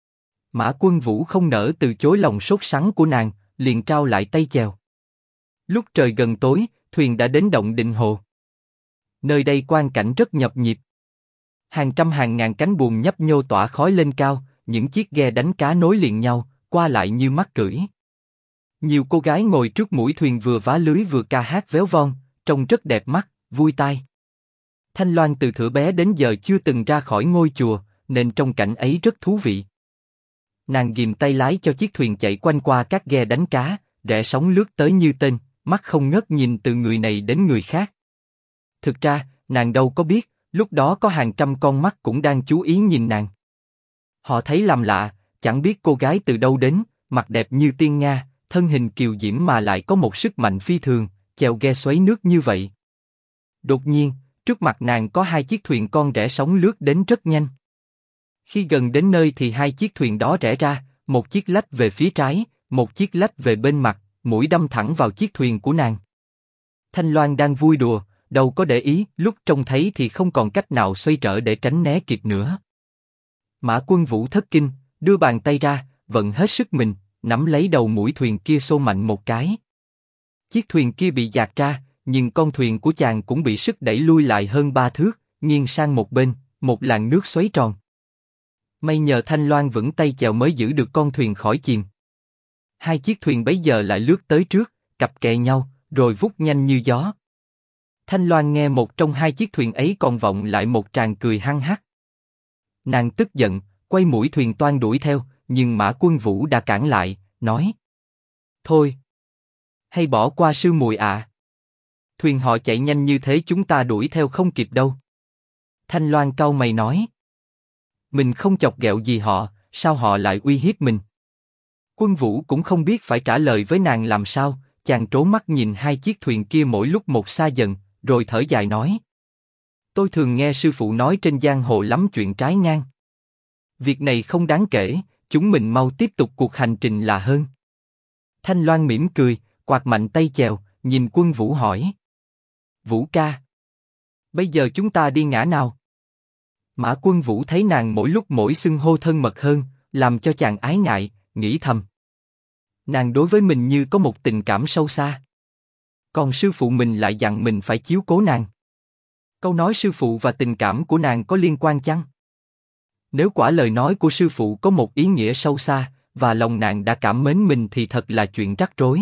Mã Quân Vũ không nỡ từ chối lòng sốt sắng của nàng, liền trao lại tay chèo. Lúc trời gần tối, thuyền đã đến động Định Hồ. Nơi đây quang cảnh rất nhập nhịp. Hàng trăm hàng ngàn cánh buồm nhấp nhô tỏa khói lên cao, những chiếc ghe đánh cá nối liền nhau, qua lại như mắt cưỡi. Nhiều cô gái ngồi trước mũi thuyền vừa vá lưới vừa ca hát véo von, trông rất đẹp mắt, vui tai. Thanh Loan từ thuở bé đến giờ chưa từng ra khỏi ngôi chùa, nên trong cảnh ấy rất thú vị. Nàng ghìm tay lái cho chiếc thuyền chạy quanh qua các ghe đánh cá, rẽ sóng lướt tới như tên, mắt không ngớt nhìn từ người này đến người khác. Thực ra, nàng đâu có biết, lúc đó có hàng trăm con mắt cũng đang chú ý nhìn nàng. Họ thấy làm lạ, chẳng biết cô gái từ đâu đến, mặt đẹp như tiên nga, thân hình kiều diễm mà lại có một sức mạnh phi thường, chèo ghe xoáy nước như vậy. Đột nhiên, trước mặt nàng có hai chiếc thuyền con rẽ sóng lướt đến rất nhanh. Khi gần đến nơi thì hai chiếc thuyền đó rẽ ra, một chiếc lách về phía trái, một chiếc lách về bên mặt, mũi đâm thẳng vào chiếc thuyền của nàng. Thanh Loan đang vui đùa, đâu có để ý, lúc trông thấy thì không còn cách nào xoay trở để tránh né kịp nữa. Mã Quân Vũ thất kinh, đưa bàn tay ra, vận hết sức mình, nắm lấy đầu mũi thuyền kia xô mạnh một cái. Chiếc thuyền kia bị dạt ra, nhưng con thuyền của chàng cũng bị sức đẩy lui lại hơn 3 thước, nghiêng sang một bên, một làn nước xoáy tròn. May nhờ Thanh Loan vững tay chèo mới giữ được con thuyền khỏi chìm. Hai chiếc thuyền bấy giờ lại lướt tới trước, cặp kè nhau, rồi vút nhanh như gió. Thanh Loan nghe một trong hai chiếc thuyền ấy còn vọng lại một tràng cười hăng hắc. Nàng tức giận, quay mũi thuyền toan đuổi theo, nhưng Mã Quân Vũ đã cản lại, nói: Thôi, hay bỏ qua sư muội ạ. Thuyền họ chạy nhanh như thế chúng ta đuổi theo không kịp đâu. Thanh Loan cau mày nói: Mình không chọc ghẹo gì họ, sao họ lại uy hiếp mình? Quân Vũ cũng không biết phải trả lời với nàng làm sao, chàng trố mắt nhìn hai chiếc thuyền kia mỗi lúc một xa dần, rồi thở dài nói: Tôi thường nghe sư phụ nói trên giang hồ lắm chuyện trái ngang. Việc này không đáng kể, chúng mình mau tiếp tục cuộc hành trình là hơn. Thanh Loan mỉm cười, quạt mạnh tay chèo, nhìn Quân Vũ hỏi: Vũ ca, bây giờ chúng ta đi ngã nào? Mã Quân Vũ thấy nàng mỗi lúc mỗi xưng hô thân mật hơn, làm cho chàng ái ngại, nghĩ thầm: Nàng đối với mình như có một tình cảm sâu xa. Còn sư phụ mình lại dặn mình phải chiếu cố nàng. Câu nói sư phụ và tình cảm của nàng có liên quan chăng? Nếu quả lời nói của sư phụ có một ý nghĩa sâu xa, và lòng nàng đã cảm mến mình thì thật là chuyện rắc rối.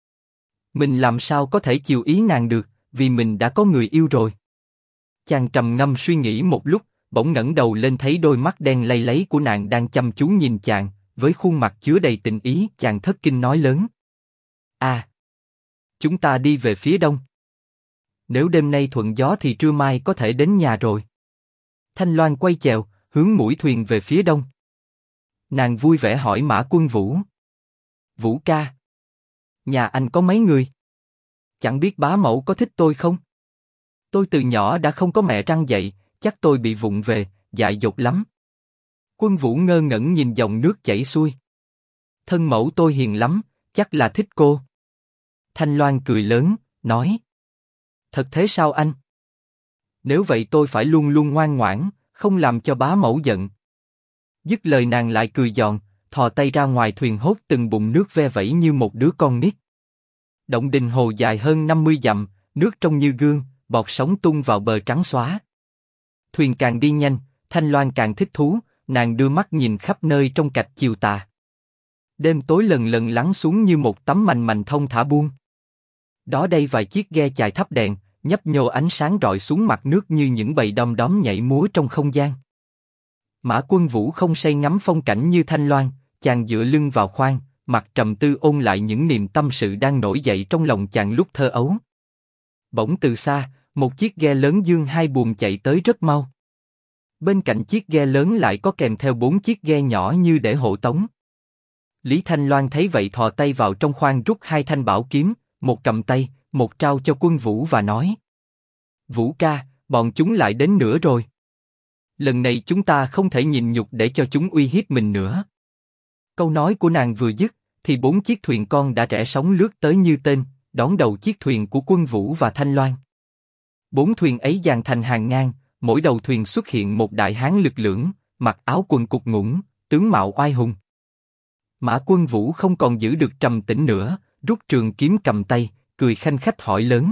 Mình làm sao có thể chiều ý nàng được, vì mình đã có người yêu rồi. Chàng trầm ngâm suy nghĩ một lúc, bỗng ngẩng đầu lên thấy đôi mắt đen lay láy của nàng đang chăm chú nhìn chàng, với khuôn mặt chứa đầy tình ý. Chàng thất kinh nói lớn: À, chúng ta đi về phía đông. Nếu đêm nay thuận gió thì trưa mai có thể đến nhà rồi. Thanh Loan quay chèo, hướng mũi thuyền về phía đông. Nàng vui vẻ hỏi Mã Quân Vũ: Vũ ca, nhà anh có mấy người? Chẳng biết bá mẫu có thích tôi không? Tôi từ nhỏ đã không có mẹ răng dạy, chắc tôi bị vụng về, dại dột lắm. Quân Vũ ngơ ngẩn nhìn dòng nước chảy xuôi. Thân mẫu tôi hiền lắm, chắc là thích cô. Thanh Loan cười lớn, nói: Thật thế sao anh? Nếu vậy tôi phải luôn luôn ngoan ngoãn, không làm cho bá mẫu giận. Dứt lời nàng lại cười giòn, thò tay ra ngoài thuyền hốt từng bụng nước ve vẩy như một đứa con nít. Động Đình Hồ dài hơn 50 dặm, nước trong như gương, bọt sóng tung vào bờ trắng xóa. Thuyền càng đi nhanh, Thanh Loan càng thích thú, nàng đưa mắt nhìn khắp nơi trong cạch chiều tà. Đêm tối lần lần lắng xuống như một tấm mành mành thông thả buông. Đó đây vài chiếc ghe chài thắp đèn, nhấp nhô ánh sáng rọi xuống mặt nước như những bầy đom đóm nhảy múa trong không gian. Mã Quân Vũ không say ngắm phong cảnh như Thanh Loan, chàng dựa lưng vào khoang, mặt trầm tư ôn lại những niềm tâm sự đang nổi dậy trong lòng chàng lúc thơ ấu. Bỗng từ xa, một chiếc ghe lớn dương hai buồm chạy tới rất mau. Bên cạnh chiếc ghe lớn lại có kèm theo 4 chiếc ghe nhỏ như để hộ tống. Lý Thanh Loan thấy vậy thò tay vào trong khoang rút 2 thanh bảo kiếm, một cầm tay, một trao cho Quân Vũ và nói: Vũ ca, bọn chúng lại đến nữa rồi. Lần này chúng ta không thể nhịn nhục để cho chúng uy hiếp mình nữa. Câu nói của nàng vừa dứt, thì 4 chiếc thuyền con đã rẽ sóng lướt tới như tên, đón đầu chiếc thuyền của Quân Vũ và Thanh Loan. 4 thuyền ấy dàn thành hàng ngang, mỗi đầu thuyền xuất hiện một đại hán lực lưỡng, mặc áo quần cục ngủng, tướng mạo oai hùng. Mã Quân Vũ không còn giữ được trầm tĩnh nữa, rút trường kiếm cầm tay, cười khanh khách hỏi lớn: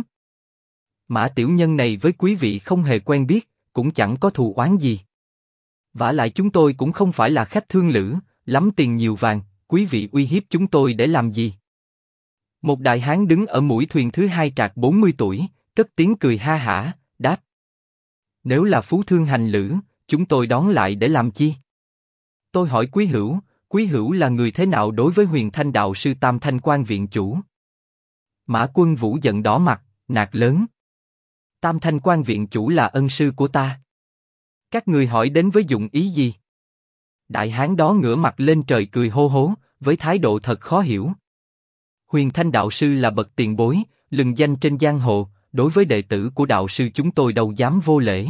Mã tiểu nhân này với quý vị không hề quen biết, cũng chẳng có thù oán gì. Vả lại chúng tôi cũng không phải là khách thương lữ, lắm tiền nhiều vàng, quý vị uy hiếp chúng tôi để làm gì? Một đại hán đứng ở mũi thuyền thứ hai trạc 40 tuổi, cất tiếng cười ha hả, đáp: Nếu là phú thương hành lữ, chúng tôi đón lại để làm chi? Tôi hỏi quý hữu là người thế nào đối với Huyền Thanh đạo sư Tam Thanh Quan viện chủ? Mã Quân Vũ giận đỏ mặt, nạt lớn: Tam Thanh Quan viện chủ là ân sư của ta. Các người hỏi đến với dụng ý gì? Đại hán đó ngửa mặt lên trời cười hô hố, với thái độ thật khó hiểu. Huyền Thanh đạo sư là bậc tiền bối, lừng danh trên giang hồ, đối với đệ tử của đạo sư chúng tôi đâu dám vô lễ.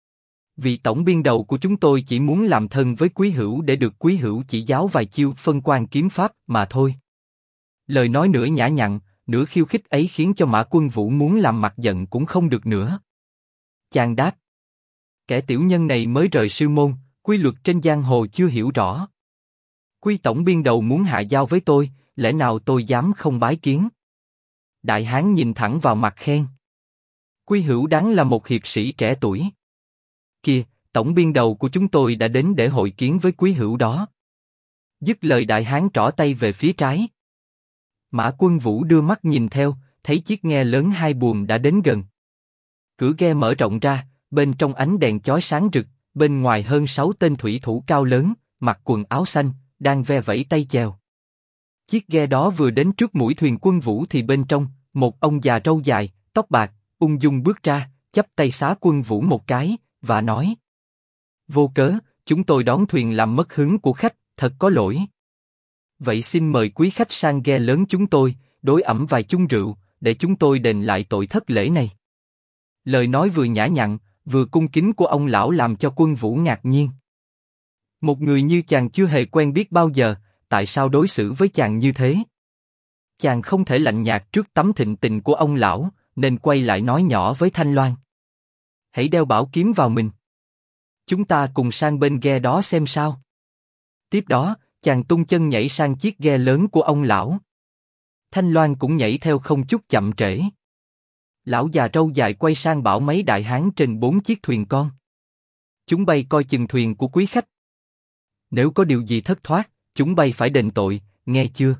Vị tổng biên đầu của chúng tôi chỉ muốn làm thân với quý hữu để được quý hữu chỉ giáo vài chiêu phân quan kiếm pháp mà thôi. Lời nói nửa nhã nhặn, nửa khiêu khích ấy khiến cho Mã Quân Vũ muốn làm mặt giận cũng không được nữa. Chàng đáp: Kẻ tiểu nhân này mới rời sư môn, quy luật trên giang hồ chưa hiểu rõ. Quy tổng biên đầu muốn hạ giao với tôi, lẽ nào tôi dám không bái kiến? Đại hán nhìn thẳng vào mặt khen: Quy hữu đáng là một hiệp sĩ trẻ tuổi. Kìa, tổng biên đầu của chúng tôi đã đến để hội kiến với quý hữu đó. Dứt lời đại hán trỏ tay về phía trái. Mã Quân Vũ đưa mắt nhìn theo, thấy chiếc ghe lớn 2 buồm đã đến gần. Cửa ghe mở rộng ra, bên trong ánh đèn chói sáng rực, bên ngoài hơn 6 tên thủy thủ cao lớn, mặc quần áo xanh, đang ve vẫy tay chèo. Chiếc ghe đó vừa đến trước mũi thuyền Quân Vũ thì bên trong, một ông già râu dài, tóc bạc, ung dung bước ra, chắp tay xá Quân Vũ một cái, và nói: Vô cớ, chúng tôi đón thuyền làm mất hứng của khách, thật có lỗi. Vậy xin mời quý khách sang ghe lớn chúng tôi, đối ẩm vài chung rượu, để chúng tôi đền lại tội thất lễ này. Lời nói vừa nhã nhặn, vừa cung kính của ông lão làm cho Quân Vũ ngạc nhiên. Một người như chàng chưa hề quen biết bao giờ, tại sao đối xử với chàng như thế? Chàng không thể lạnh nhạt trước tấm thịnh tình của ông lão, nên quay lại nói nhỏ với Thanh Loan: Hãy đeo bảo kiếm vào mình. Chúng ta cùng sang bên ghe đó xem sao. Tiếp đó, chàng tung chân nhảy sang chiếc ghe lớn của ông lão. Thanh Loan cũng nhảy theo không chút chậm trễ. Lão già râu dài quay sang bảo mấy đại hán trên 4 chiếc thuyền con: Chúng bay coi chừng thuyền của quý khách. Nếu có điều gì thất thoát, chúng bay phải đền tội, nghe chưa?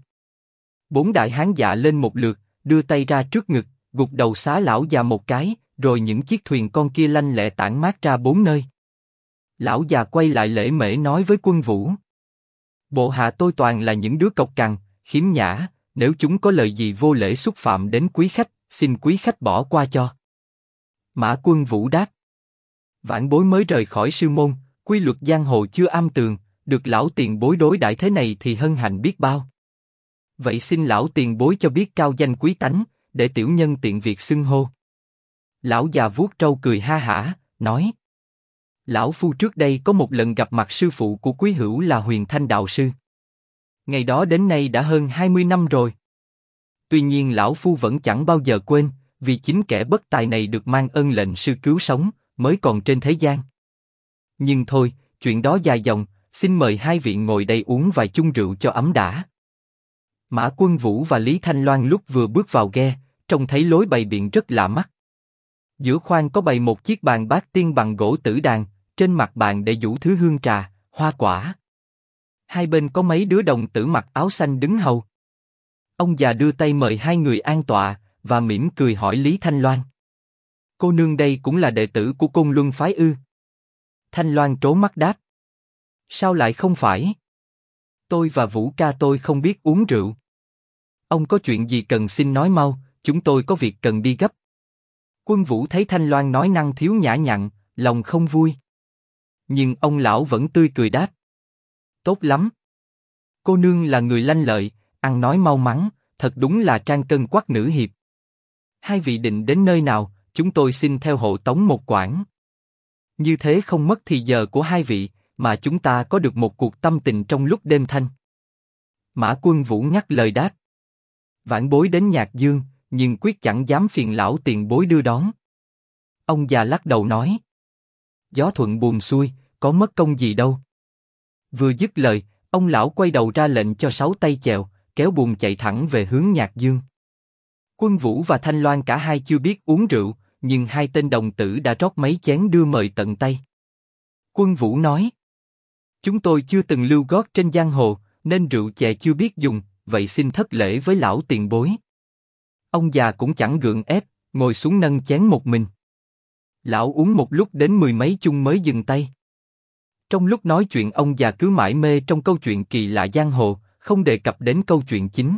4 đại hán dạ lên một lượt, đưa tay ra trước ngực, gục đầu xá lão già một cái, rồi những chiếc thuyền con kia lanh lẹ tản mát ra 4 nơi. Lão già quay lại lễ mễ nói với Quân Vũ: Bộ hạ tôi toàn là những đứa cộc cằn, khiếm nhã, nếu chúng có lời gì vô lễ xúc phạm đến quý khách, xin quý khách bỏ qua cho. Mã Quân Vũ đáp: Vãn bối mới rời khỏi sư môn, quy luật giang hồ chưa am tường, được lão tiền bối đối đãi thế này thì hân hạnh biết bao. Vậy xin lão tiền bối cho biết cao danh quý tánh, để tiểu nhân tiện việc xưng hô. Lão già vuốt râu cười ha hả, nói: Lão phu trước đây có một lần gặp mặt sư phụ của quý hữu là Huyền Thanh đạo sư. Ngày đó đến nay đã hơn 20 năm rồi. Tuy nhiên lão phu vẫn chẳng bao giờ quên, vì chính kẻ bất tài này được mang ân lệnh sư cứu sống, mới còn trên thế gian. Nhưng thôi, chuyện đó dài dòng, xin mời hai vị ngồi đây uống vài chung rượu cho ấm đã. Mã Quân Vũ và Lý Thanh Loan lúc vừa bước vào ghe, trông thấy lối bày biện rất lạ mắt. Giữa khoang có bày một chiếc bàn bát tiên bằng gỗ tử đàn, trên mặt bàn để đủ thứ hương trà, hoa quả. Hai bên có mấy đứa đồng tử mặc áo xanh đứng hầu. Ông già đưa tay mời hai người an tọa, và mỉm cười hỏi Lý Thanh Loan: Cô nương đây cũng là đệ tử của Côn Luân phái ư? Thanh Loan trố mắt đáp: Sao lại không phải? Tôi và Vũ ca tôi không biết uống rượu. Ông có chuyện gì cần xin nói mau, chúng tôi có việc cần đi gấp. Quân Vũ thấy Thanh Loan nói năng thiếu nhã nhặn, lòng không vui. Nhưng ông lão vẫn tươi cười đáp: Tốt lắm. Cô nương là người lanh lợi, ăn nói mau mắn, thật đúng là trang cân quắc nữ hiệp. Hai vị định đến nơi nào, chúng tôi xin theo hộ tống một quãng. Như thế không mất thì giờ của hai vị, mà chúng ta có được một cuộc tâm tình trong lúc đêm thanh. Mã Quân Vũ ngắt lời đáp. Vãn bối đến Nhạc Dương, nhưng quyết chẳng dám phiền lão tiền bối đưa đón. Ông già lắc đầu nói. Gió thuận buồm xuôi, có mất công gì đâu. Vừa dứt lời, ông lão quay đầu ra lệnh cho 6 tay chèo, kéo buồm chạy thẳng về hướng Nhạc Dương. Quân Vũ và Thanh Loan cả hai chưa biết uống rượu, nhưng hai tên đồng tử đã rót mấy chén đưa mời tận tay. Quân Vũ nói. Chúng tôi chưa từng lưu gót trên giang hồ, nên rượu chè chưa biết dùng, vậy xin thất lễ với lão tiền bối. Ông già cũng chẳng gượng ép, ngồi xuống nâng chén một mình. Lão uống một lúc đến 10 mấy chung mới dừng tay. Trong lúc nói chuyện ông già cứ mải mê trong câu chuyện kỳ lạ giang hồ, không đề cập đến câu chuyện chính.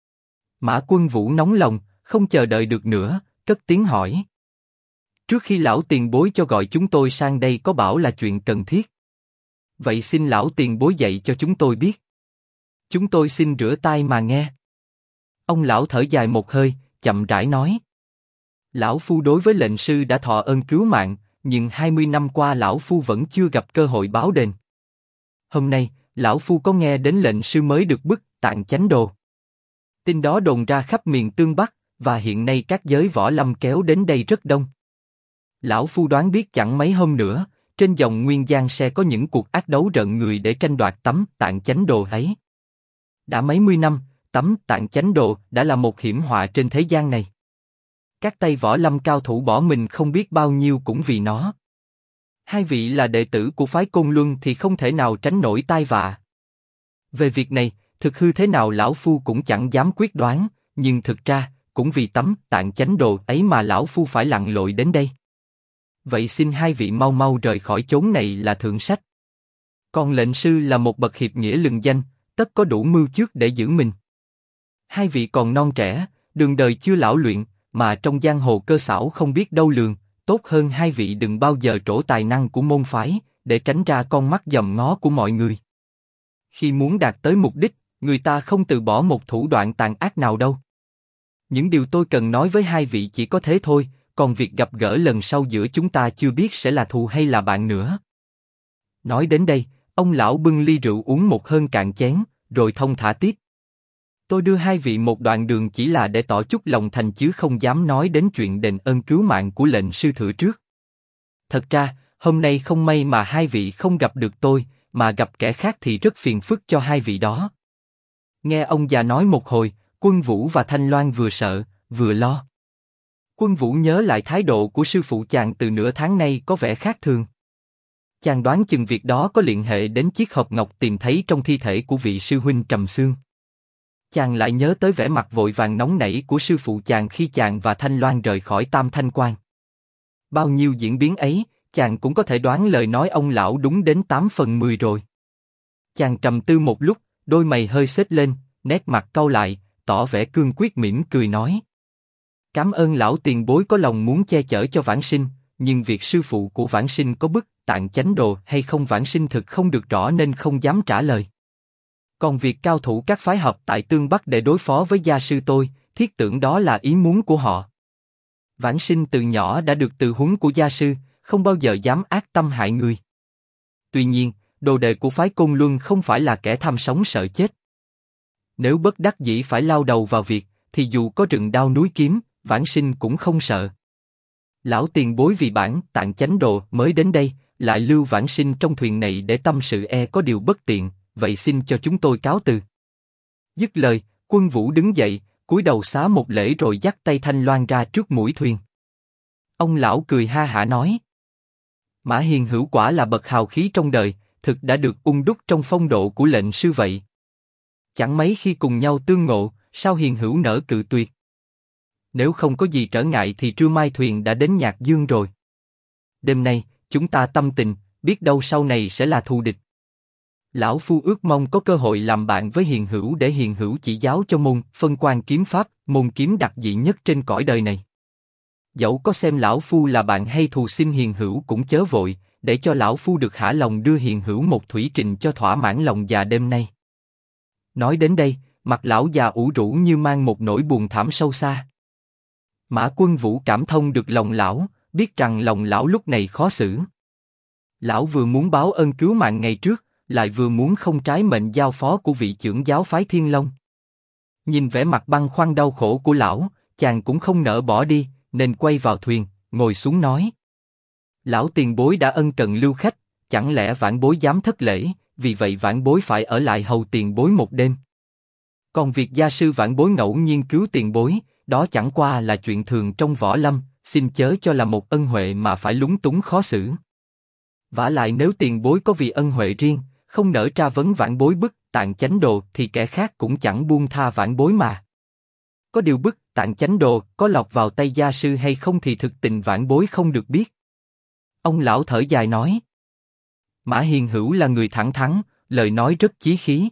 Mã Quân Vũ nóng lòng, không chờ đợi được nữa, cất tiếng hỏi. Trước khi lão tiền bối cho gọi chúng tôi sang đây có bảo là chuyện cần thiết. Vậy xin lão tiền bối dạy cho chúng tôi biết. Chúng tôi xin rửa tai mà nghe. Ông lão thở dài một hơi, chậm rãi nói. Lão Phu đối với lệnh sư đã thọ ơn cứu mạng, nhưng 20 năm qua lão Phu vẫn chưa gặp cơ hội báo đền. Hôm nay, lão Phu có nghe đến lệnh sư mới được bức Tạng Chánh Đồ. Tin đó đồn ra khắp miền Tương Bắc, và hiện nay các giới võ lâm kéo đến đây rất đông. Lão Phu đoán biết chẳng mấy hôm nữa, trên dòng Nguyên Giang sẽ có những cuộc ác đấu rợn người để tranh đoạt tấm Tạng Chánh Đồ ấy. Đã mấy mươi năm, tấm Tạng Chánh Đồ đã là một hiểm họa trên thế gian này. Các tay võ lâm cao thủ bỏ mình không biết bao nhiêu cũng vì nó. Hai vị là đệ tử của phái Côn Luân thì không thể nào tránh nổi tai vạ. Về việc này, thực hư thế nào lão Phu cũng chẳng dám quyết đoán, nhưng thực ra, cũng vì tấm Tạng Chánh Đồ ấy mà lão Phu phải lặn lội đến đây. Vậy xin hai vị mau mau rời khỏi chốn này là thượng sách. Còn lệnh sư là một bậc hiệp nghĩa lừng danh, tất có đủ mưu trước để giữ mình. Hai vị còn non trẻ, đường đời chưa lão luyện, mà trong giang hồ cơ xảo không biết đâu lường, tốt hơn hai vị đừng bao giờ trổ tài năng của môn phái, để tránh ra con mắt dòm ngó của mọi người. Khi muốn đạt tới mục đích, người ta không từ bỏ một thủ đoạn tàn ác nào đâu. Những điều tôi cần nói với hai vị chỉ có thế thôi, còn việc gặp gỡ lần sau giữa chúng ta chưa biết sẽ là thù hay là bạn nữa. Nói đến đây, ông lão bưng ly rượu uống một hơi cạn chén, rồi thông thả tiếp. Tôi đưa hai vị một đoạn đường chỉ là để tỏ chút lòng thành chứ không dám nói đến chuyện đền ơn cứu mạng của lệnh sư thử trước. Thật ra, hôm nay không may mà hai vị không gặp được tôi, mà gặp kẻ khác thì rất phiền phức cho hai vị đó. Nghe ông già nói một hồi, Quân Vũ và Thanh Loan vừa sợ, vừa lo. Quân Vũ nhớ lại thái độ của sư phụ chàng từ nửa tháng nay có vẻ khác thường. Chàng đoán chừng việc đó có liên hệ đến chiếc hộp ngọc tìm thấy trong thi thể của vị sư huynh Trầm Xương. Chàng lại nhớ tới vẻ mặt vội vàng nóng nảy của sư phụ chàng khi chàng và Thanh Loan rời khỏi Tam Thanh Quan. Bao nhiêu diễn biến ấy, chàng cũng có thể đoán lời nói ông lão đúng đến 8 phần 10 rồi. Chàng trầm tư một lúc, đôi mày hơi xếch lên, nét mặt cau lại, tỏ vẻ cương quyết mỉm cười nói. Cảm ơn lão tiền bối có lòng muốn che chở cho vãn sinh, nhưng việc sư phụ của vãn sinh có bức Tạng Chánh Đồ hay không vãn sinh thực không được rõ nên không dám trả lời. Còn việc cao thủ các phái hợp tại Tương Bắc để đối phó với gia sư tôi, thiết tưởng đó là ý muốn của họ. Vãn sinh từ nhỏ đã được từ huấn của gia sư, không bao giờ dám ác tâm hại người. Tuy nhiên, đồ đệ của phái Côn Luân không phải là kẻ tham sống sợ chết. Nếu bất đắc dĩ phải lao đầu vào việc, thì dù có rừng đao núi kiếm, vãn sinh cũng không sợ. Lão tiền bối vì bản Tạng Chánh Đồ mới đến đây, lại lưu vãn sinh trong thuyền này để tâm sự có điều bất tiện, vậy xin cho chúng tôi cáo từ. Dứt lời, Quân Vũ đứng dậy, cúi đầu xá một lễ rồi dắt tay Thanh Loan ra trước mũi thuyền. Ông lão cười ha hả nói. Mã Hiền Hữu quả là bậc hào khí trong đời, thực đã được ung đúc trong phong độ của lệnh sư vậy. Chẳng mấy khi cùng nhau tương ngộ, sao Hiền Hữu nỡ cự tuyệt. Nếu không có gì trở ngại thì trưa mai thuyền đã đến Nhạc Dương rồi. Đêm nay, chúng ta tâm tình, biết đâu sau này sẽ là thù địch. Lão Phu ước mong có cơ hội làm bạn với Hiền Hữu để Hiền Hữu chỉ giáo cho môn phân quan kiếm pháp, môn kiếm đặc dị nhất trên cõi đời này. Dẫu có xem Lão Phu là bạn hay thù xin Hiền Hữu cũng chớ vội, để cho Lão Phu được hả lòng đưa Hiền Hữu một thủy trình cho thỏa mãn lòng già đêm nay. Nói đến đây, mặt lão già ủ rũ như mang một nỗi buồn thảm sâu xa. Mã Quân Vũ cảm thông được lòng lão, biết rằng lòng lão lúc này khó xử. Lão vừa muốn báo ơn cứu mạng ngày trước, lại vừa muốn không trái mệnh giao phó của vị trưởng giáo phái Thiên Long. Nhìn vẻ mặt băn khoăn đau khổ của lão, chàng cũng không nỡ bỏ đi, nên quay vào thuyền, ngồi xuống nói: Lão tiền bối đã ân cần lưu khách, chẳng lẽ vãn bối dám thất lễ, vì vậy vãn bối phải ở lại hầu tiền bối một đêm. Còn việc gia sư vãn bối ngẫu nhiên cứu tiền bối, đó chẳng qua là chuyện thường trong võ lâm, xin chớ cho là một ân huệ mà phải lúng túng khó xử. Vả lại nếu tiền bối có vì ân huệ riêng, không nỡ tra vấn vãn bối bức Tạng Chánh Đồ thì kẻ khác cũng chẳng buông tha vãn bối mà. Có điều bức Tạng Chánh Đồ có lọt vào tay gia sư hay không thì thực tình vãn bối không được biết. Ông lão thở dài nói: Mã Hiền Hữu là người thẳng thắn, lời nói rất chí khí.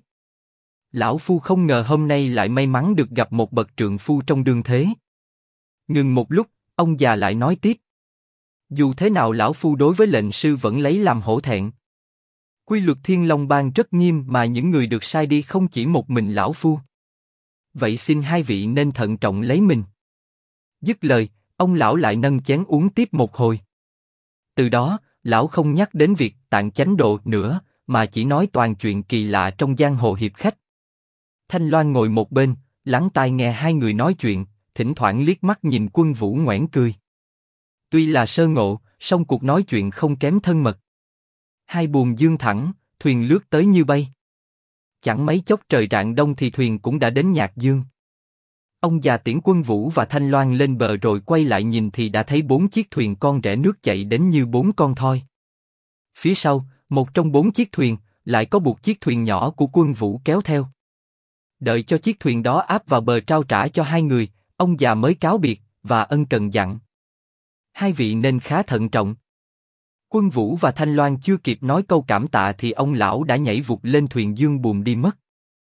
Lão phu không ngờ hôm nay lại may mắn được gặp một bậc trượng phu trong đương thế. Ngừng một lúc, ông già lại nói tiếp: Dù thế nào lão phu đối với lệnh sư vẫn lấy làm hổ thẹn. Quy luật Thiên Long Bang rất nghiêm mà những người được sai đi không chỉ một mình lão phu. Vậy xin hai vị nên thận trọng lấy mình. Dứt lời, ông lão lại nâng chén uống tiếp một hồi. Từ đó, lão không nhắc đến việc Tạng Chánh Độ nữa, mà chỉ nói toàn chuyện kỳ lạ trong giang hồ hiệp khách. Thanh Loan ngồi một bên, lắng tai nghe hai người nói chuyện, thỉnh thoảng liếc mắt nhìn Quân Vũ nhoẻn cười. Tuy là sơ ngộ, song cuộc nói chuyện không kém thân mật. Hai buồm dương thẳng, thuyền lướt tới như bay. Chẳng mấy chốc trời rạng đông thì thuyền cũng đã đến Nhạc Dương. Ông già tiễn Quân Vũ và Thanh Loan lên bờ rồi quay lại nhìn thì đã thấy 4 chiếc thuyền con rẽ nước chạy đến như 4 con thoi. Phía sau, một trong 4 chiếc thuyền, lại có buộc chiếc thuyền nhỏ của Quân Vũ kéo theo. Đợi cho chiếc thuyền đó áp vào bờ trao trả cho hai người, ông già mới cáo biệt, và ân cần dặn: Hai vị nên khá thận trọng. Quân Vũ và Thanh Loan chưa kịp nói câu cảm tạ thì ông lão đã nhảy vụt lên thuyền dương buồm đi mất.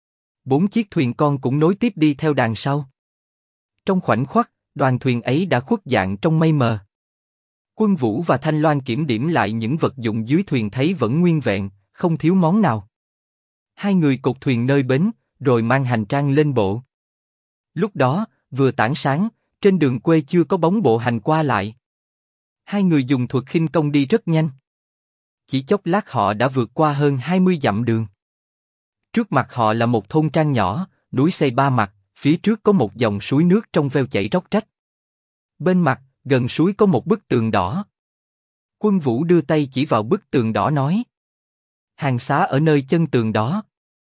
4 chiếc thuyền con cũng nối tiếp đi theo đằng sau. Trong khoảnh khắc, đoàn thuyền ấy đã khuất dạng trong mây mờ. Quân Vũ và Thanh Loan kiểm điểm lại những vật dụng dưới thuyền thấy vẫn nguyên vẹn, không thiếu món nào. Hai người cột thuyền nơi bến, rồi mang hành trang lên bộ. Lúc đó, vừa tảng sáng, trên đường quê chưa có bóng bộ hành qua lại. Hai người dùng thuật khinh công đi rất nhanh. Chỉ chốc lát họ đã vượt qua hơn 20 dặm đường. Trước mặt họ là một thôn trang nhỏ, núi xây ba mặt, phía trước có một dòng suối nước trong veo chảy róc rách. Bên mặt, gần suối có một bức tường đỏ. Quân Vũ đưa tay chỉ vào bức tường đỏ nói: Hàng xá ở nơi chân tường đó.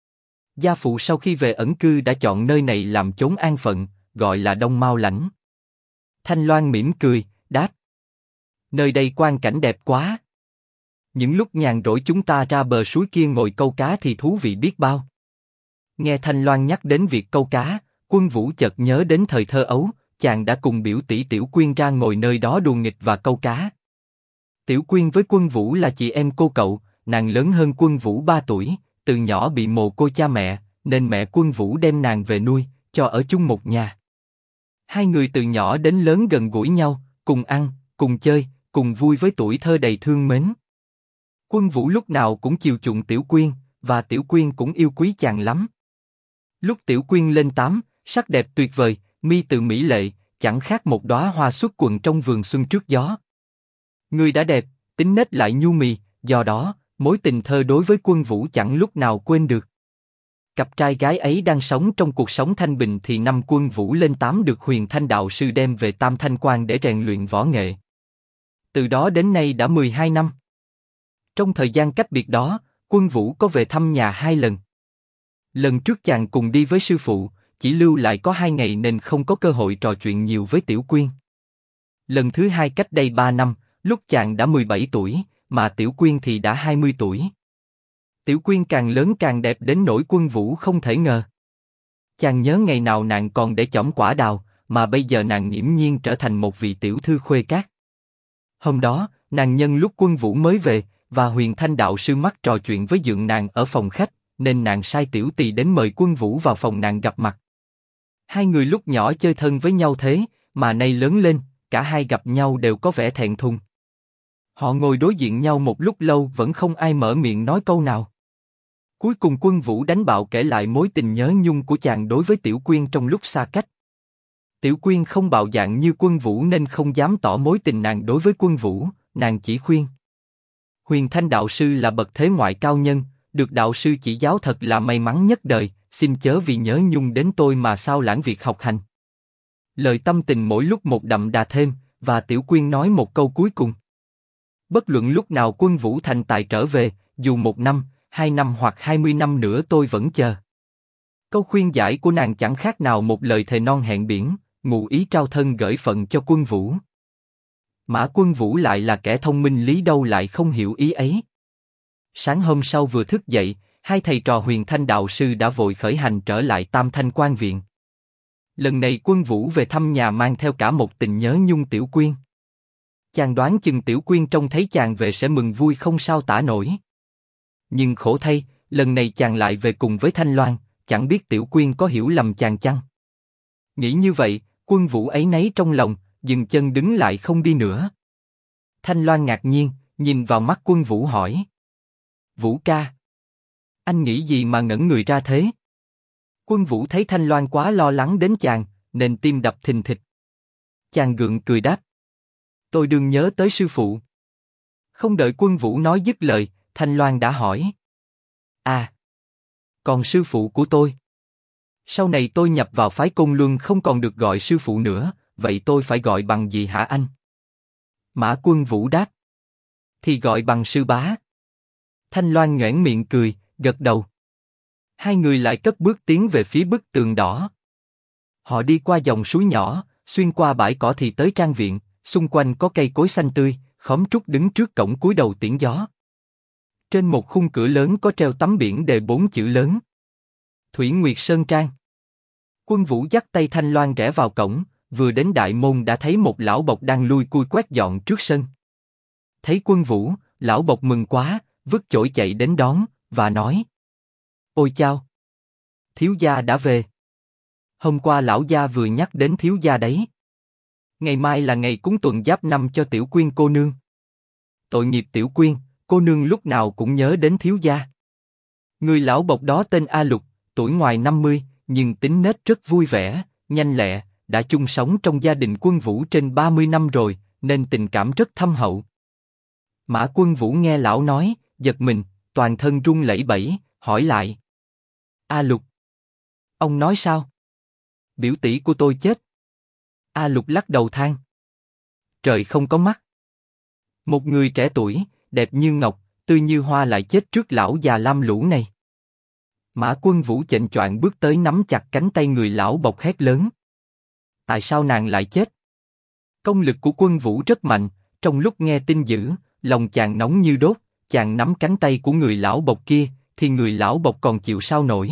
Gia phụ sau khi về ẩn cư đã chọn nơi này làm chốn an phận, gọi là Đông Mao Lãnh. Thanh Loan mỉm cười, đáp: Nơi đây quang cảnh đẹp quá. Những lúc nhàn rỗi chúng ta ra bờ suối kia ngồi câu cá thì thú vị biết bao. Nghe Thanh Loan nhắc đến việc câu cá, Quân Vũ chợt nhớ đến thời thơ ấu, chàng đã cùng biểu tỷ Tiểu Quyên ra ngồi nơi đó đùa nghịch và câu cá. Tiểu Quyên với Quân Vũ là chị em cô cậu, nàng lớn hơn Quân Vũ 3 tuổi, từ nhỏ bị mồ côi cha mẹ, nên mẹ Quân Vũ đem nàng về nuôi, cho ở chung một nhà. Hai người từ nhỏ đến lớn gần gũi nhau, cùng ăn, cùng chơi, cùng vui với tuổi thơ đầy thương mến. Quân Vũ lúc nào cũng chiều chuộng Tiểu Quyên, và Tiểu Quyên cũng yêu quý chàng lắm. Lúc Tiểu Quyên lên 8, sắc đẹp tuyệt vời, mi từ mỹ lệ, chẳng khác một đóa hoa xuất quần trong vườn xuân trước gió. Người đã đẹp, tính nết lại nhu mì, do đó, mối tình thơ đối với Quân Vũ chẳng lúc nào quên được. Cặp trai gái ấy đang sống trong cuộc sống thanh bình thì năm Quân Vũ lên 8 được Huyền Thanh đạo sư đem về Tam Thanh Quan để rèn luyện võ nghệ. Từ đó đến nay đã 12 năm. Trong thời gian cách biệt đó, Quân Vũ có về thăm nhà 2 lần. Lần trước chàng cùng đi với sư phụ, chỉ lưu lại có 2 ngày nên không có cơ hội trò chuyện nhiều với Tiểu Quyên. Lần thứ 2 cách đây 3 năm, lúc chàng đã 17 tuổi, mà Tiểu Quyên thì đã 20 tuổi. Tiểu Quyên càng lớn càng đẹp đến nỗi Quân Vũ không thể ngờ. Chàng nhớ ngày nào nàng còn để chỏm quả đào, mà bây giờ nàng nghiễm nhiên trở thành một vị tiểu thư khuê các. Hôm đó, nàng nhân lúc Quân Vũ mới về, và Huyền Thanh đạo sư mắc trò chuyện với dượng nàng ở phòng khách, nên nàng sai tiểu tỳ đến mời Quân Vũ vào phòng nàng gặp mặt. Hai người lúc nhỏ chơi thân với nhau thế, mà nay lớn lên, cả hai gặp nhau đều có vẻ thẹn thùng. Họ ngồi đối diện nhau một lúc lâu vẫn không ai mở miệng nói câu nào. Cuối cùng Quân Vũ đánh bạo kể lại mối tình nhớ nhung của chàng đối với Tiểu Quyên trong lúc xa cách. Tiểu Quyên không bạo dạn như Quân Vũ nên không dám tỏ mối tình nàng đối với Quân Vũ, nàng chỉ khuyên. Huyền Thanh đạo sư là bậc thế ngoại cao nhân, được đạo sư chỉ giáo thật là may mắn nhất đời, xin chớ vì nhớ nhung đến tôi mà sao lãng việc học hành. Lời tâm tình mỗi lúc một đậm đà thêm, và Tiểu Quyên nói một câu cuối cùng. Bất luận lúc nào Quân Vũ thành tài trở về, dù 1 năm, 2 năm hoặc 20 năm nữa tôi vẫn chờ. Câu khuyên giải của nàng chẳng khác nào một lời thề non hẹn biển, ngụ ý trao thân gửi phận cho Quân Vũ. Mã Quân Vũ lại là kẻ thông minh lý đâu lại không hiểu ý ấy. Sáng hôm sau vừa thức dậy, hai thầy trò Huyền Thanh đạo sư đã vội khởi hành trở lại Tam Thanh Quan viện. Lần này Quân Vũ về thăm nhà mang theo cả một tình nhớ nhung Tiểu Quyên. Chàng đoán chừng Tiểu Quyên trông thấy chàng về sẽ mừng vui không sao tả nổi. Nhưng khổ thay, lần này chàng lại về cùng với Thanh Loan, chẳng biết Tiểu Quyên có hiểu lầm chàng chăng? Nghĩ như vậy, Quân Vũ áy náy trong lòng, dừng chân đứng lại không đi nữa. Thanh Loan ngạc nhiên, nhìn vào mắt Quân Vũ hỏi. Vũ ca, anh nghĩ gì mà ngẩn người ra thế? Quân Vũ thấy Thanh Loan quá lo lắng đến chàng, nên tim đập thình thịch. Chàng gượng cười đáp. Tôi đương nhớ tới sư phụ. Không đợi Quân Vũ nói dứt lời, Thanh Loan đã hỏi. À, còn sư phụ của tôi? Sau này tôi nhập vào phái Côn Luân không còn được gọi sư phụ nữa, vậy tôi phải gọi bằng gì hả anh? Mã Quân Vũ đáp. Thì gọi bằng sư bá. Thanh Loan nhoẻn miệng cười, gật đầu. Hai người lại cất bước tiến về phía bức tường đỏ. Họ đi qua dòng suối nhỏ, xuyên qua bãi cỏ thì tới trang viện, xung quanh có cây cối xanh tươi, khóm trúc đứng trước cổng cúi đầu tiễn gió. Trên một khung cửa lớn có treo tấm biển đề 4 chữ lớn. Thủy Nguyệt Sơn Trang. Quân Vũ dắt tay Thanh Loan rẽ vào cổng, vừa đến đại môn đã thấy một lão bộc đang lui cui quét dọn trước sân. Thấy Quân Vũ, lão bộc mừng quá, vứt chổi chạy đến đón và nói: Ôi chao, thiếu gia đã về. Hôm qua lão gia vừa nhắc đến thiếu gia đấy. Ngày mai là ngày cúng tuần Giáp Năm cho Tiểu Quyên cô nương. Tội nghiệp Tiểu Quyên, cô nương lúc nào cũng nhớ đến thiếu gia. Người lão bộc đó tên A Lục, tuổi ngoài 50, nhưng tính nết rất vui vẻ, nhanh lẹ, đã chung sống trong gia đình Quân Vũ trên 30 năm rồi, nên tình cảm rất thâm hậu. Mã Quân Vũ nghe lão nói, giật mình, toàn thân run lẩy bẩy, hỏi lại. A Lục, ông nói sao? Biểu tỷ của tôi chết. A Lục lắc đầu than. Trời không có mắt. Một người trẻ tuổi, đẹp như ngọc, tươi như hoa lại chết trước lão già lam lũ này. Mã Quân Vũ chệnh choạng bước tới nắm chặt cánh tay người lão bộc hét lớn. Tại sao nàng lại chết? Công lực của Quân Vũ rất mạnh, trong lúc nghe tin dữ, lòng chàng nóng như đốt, chàng nắm cánh tay của người lão bộc kia, thì người lão bộc còn chịu sao nổi.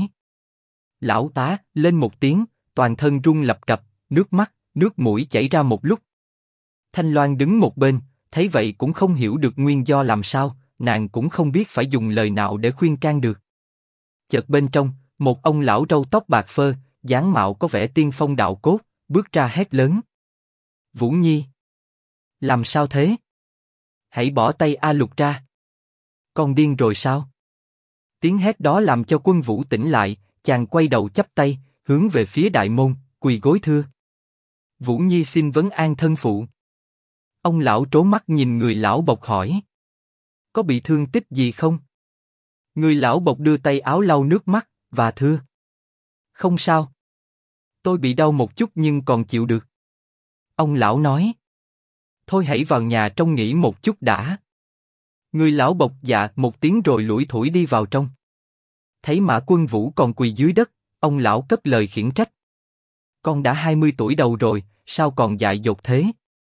Lão tá, lên một tiếng, toàn thân run lập cập, nước mắt, nước mũi chảy ra một lúc. Thanh Loan đứng một bên, thấy vậy cũng không hiểu được nguyên do làm sao, nàng cũng không biết phải dùng lời nào để khuyên can được. Chợt bên trong, một ông lão râu tóc bạc phơ, dáng mạo có vẻ tiên phong đạo cốt, bước ra hét lớn. Vũ Nhi! Làm sao thế? Hãy bỏ tay A Lục ra! Con điên rồi sao? Tiếng hét đó làm cho Quân Vũ tỉnh lại, chàng quay đầu chắp tay, hướng về phía đại môn, quỳ gối thưa. Vũ Nhi xin vấn an thân phụ. Ông lão trố mắt nhìn người lão bộc hỏi. Có bị thương tích gì không? Người lão bộc đưa tay áo lau nước mắt, và thưa. Không sao. Tôi bị đau một chút nhưng còn chịu được. Ông lão nói. Thôi hãy vào nhà trong nghỉ một chút đã. Người lão bộc dạ một tiếng rồi lủi thủi đi vào trong. Thấy Mã Quân Vũ còn quỳ dưới đất, ông lão cất lời khiển trách. Con đã 20 tuổi đầu rồi, sao còn dại dột thế?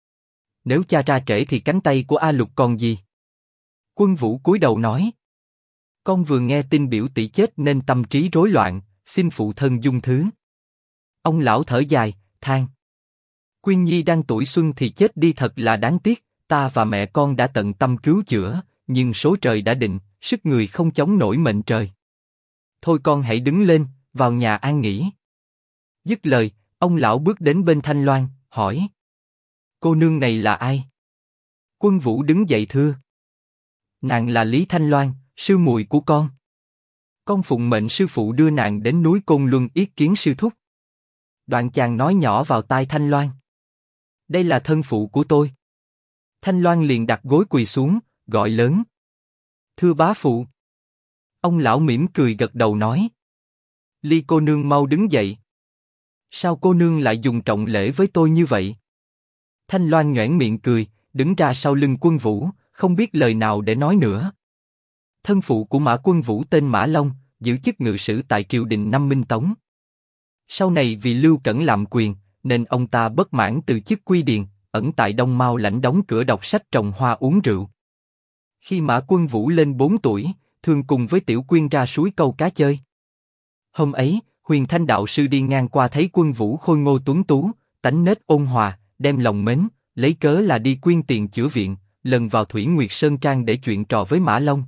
Nếu cha ra trễ thì cánh tay của A Lục còn gì? Quân Vũ cúi đầu nói. Con vừa nghe tin biểu tỷ chết nên tâm trí rối loạn, xin phụ thân dung thứ. Ông lão thở dài, than. Quyên Nhi đang tuổi xuân thì chết đi thật là đáng tiếc, ta và mẹ con đã tận tâm cứu chữa, nhưng số trời đã định, sức người không chống nổi mệnh trời. Thôi con hãy đứng lên, vào nhà an nghỉ. Dứt lời, ông lão bước đến bên Thanh Loan, hỏi. Cô nương này là ai? Quân Vũ đứng dậy thưa. Nàng là Lý Thanh Loan, sư muội của con. Con phụng mệnh sư phụ đưa nàng đến núi Côn Luân yết kiến sư thúc. Đoạn chàng nói nhỏ vào tai Thanh Loan. Đây là thân phụ của tôi. Thanh Loan liền đặt gối quỳ xuống, gọi lớn. Thưa bá phụ. Ông lão mỉm cười gật đầu nói. Ly cô nương mau đứng dậy. Sao cô nương lại dùng trọng lễ với tôi như vậy? Thanh Loan nhoẻn miệng cười, đứng ra sau lưng Quân Vũ, không biết lời nào để nói nữa. Thân phụ của Mã Quân Vũ tên Mã Long, giữ chức ngự sử tại triều đình năm Minh Tống. Sau này vì Lưu Cẩn làm quyền, nên ông ta bất mãn từ chức quy điền, ẩn tại Đông Mao Lãnh đóng cửa đọc sách trồng hoa uống rượu. Khi Mã Quân Vũ lên 4 tuổi, thường cùng với Tiểu Quyên ra suối câu cá chơi. Hôm ấy, Huyền Thanh đạo sư đi ngang qua thấy Quân Vũ khôi ngô tuấn tú, tánh nết ôn hòa, đem lòng mến, lấy cớ là đi quyên tiền chữa viện, lần vào Thủy Nguyệt Sơn Trang để chuyện trò với Mã Long.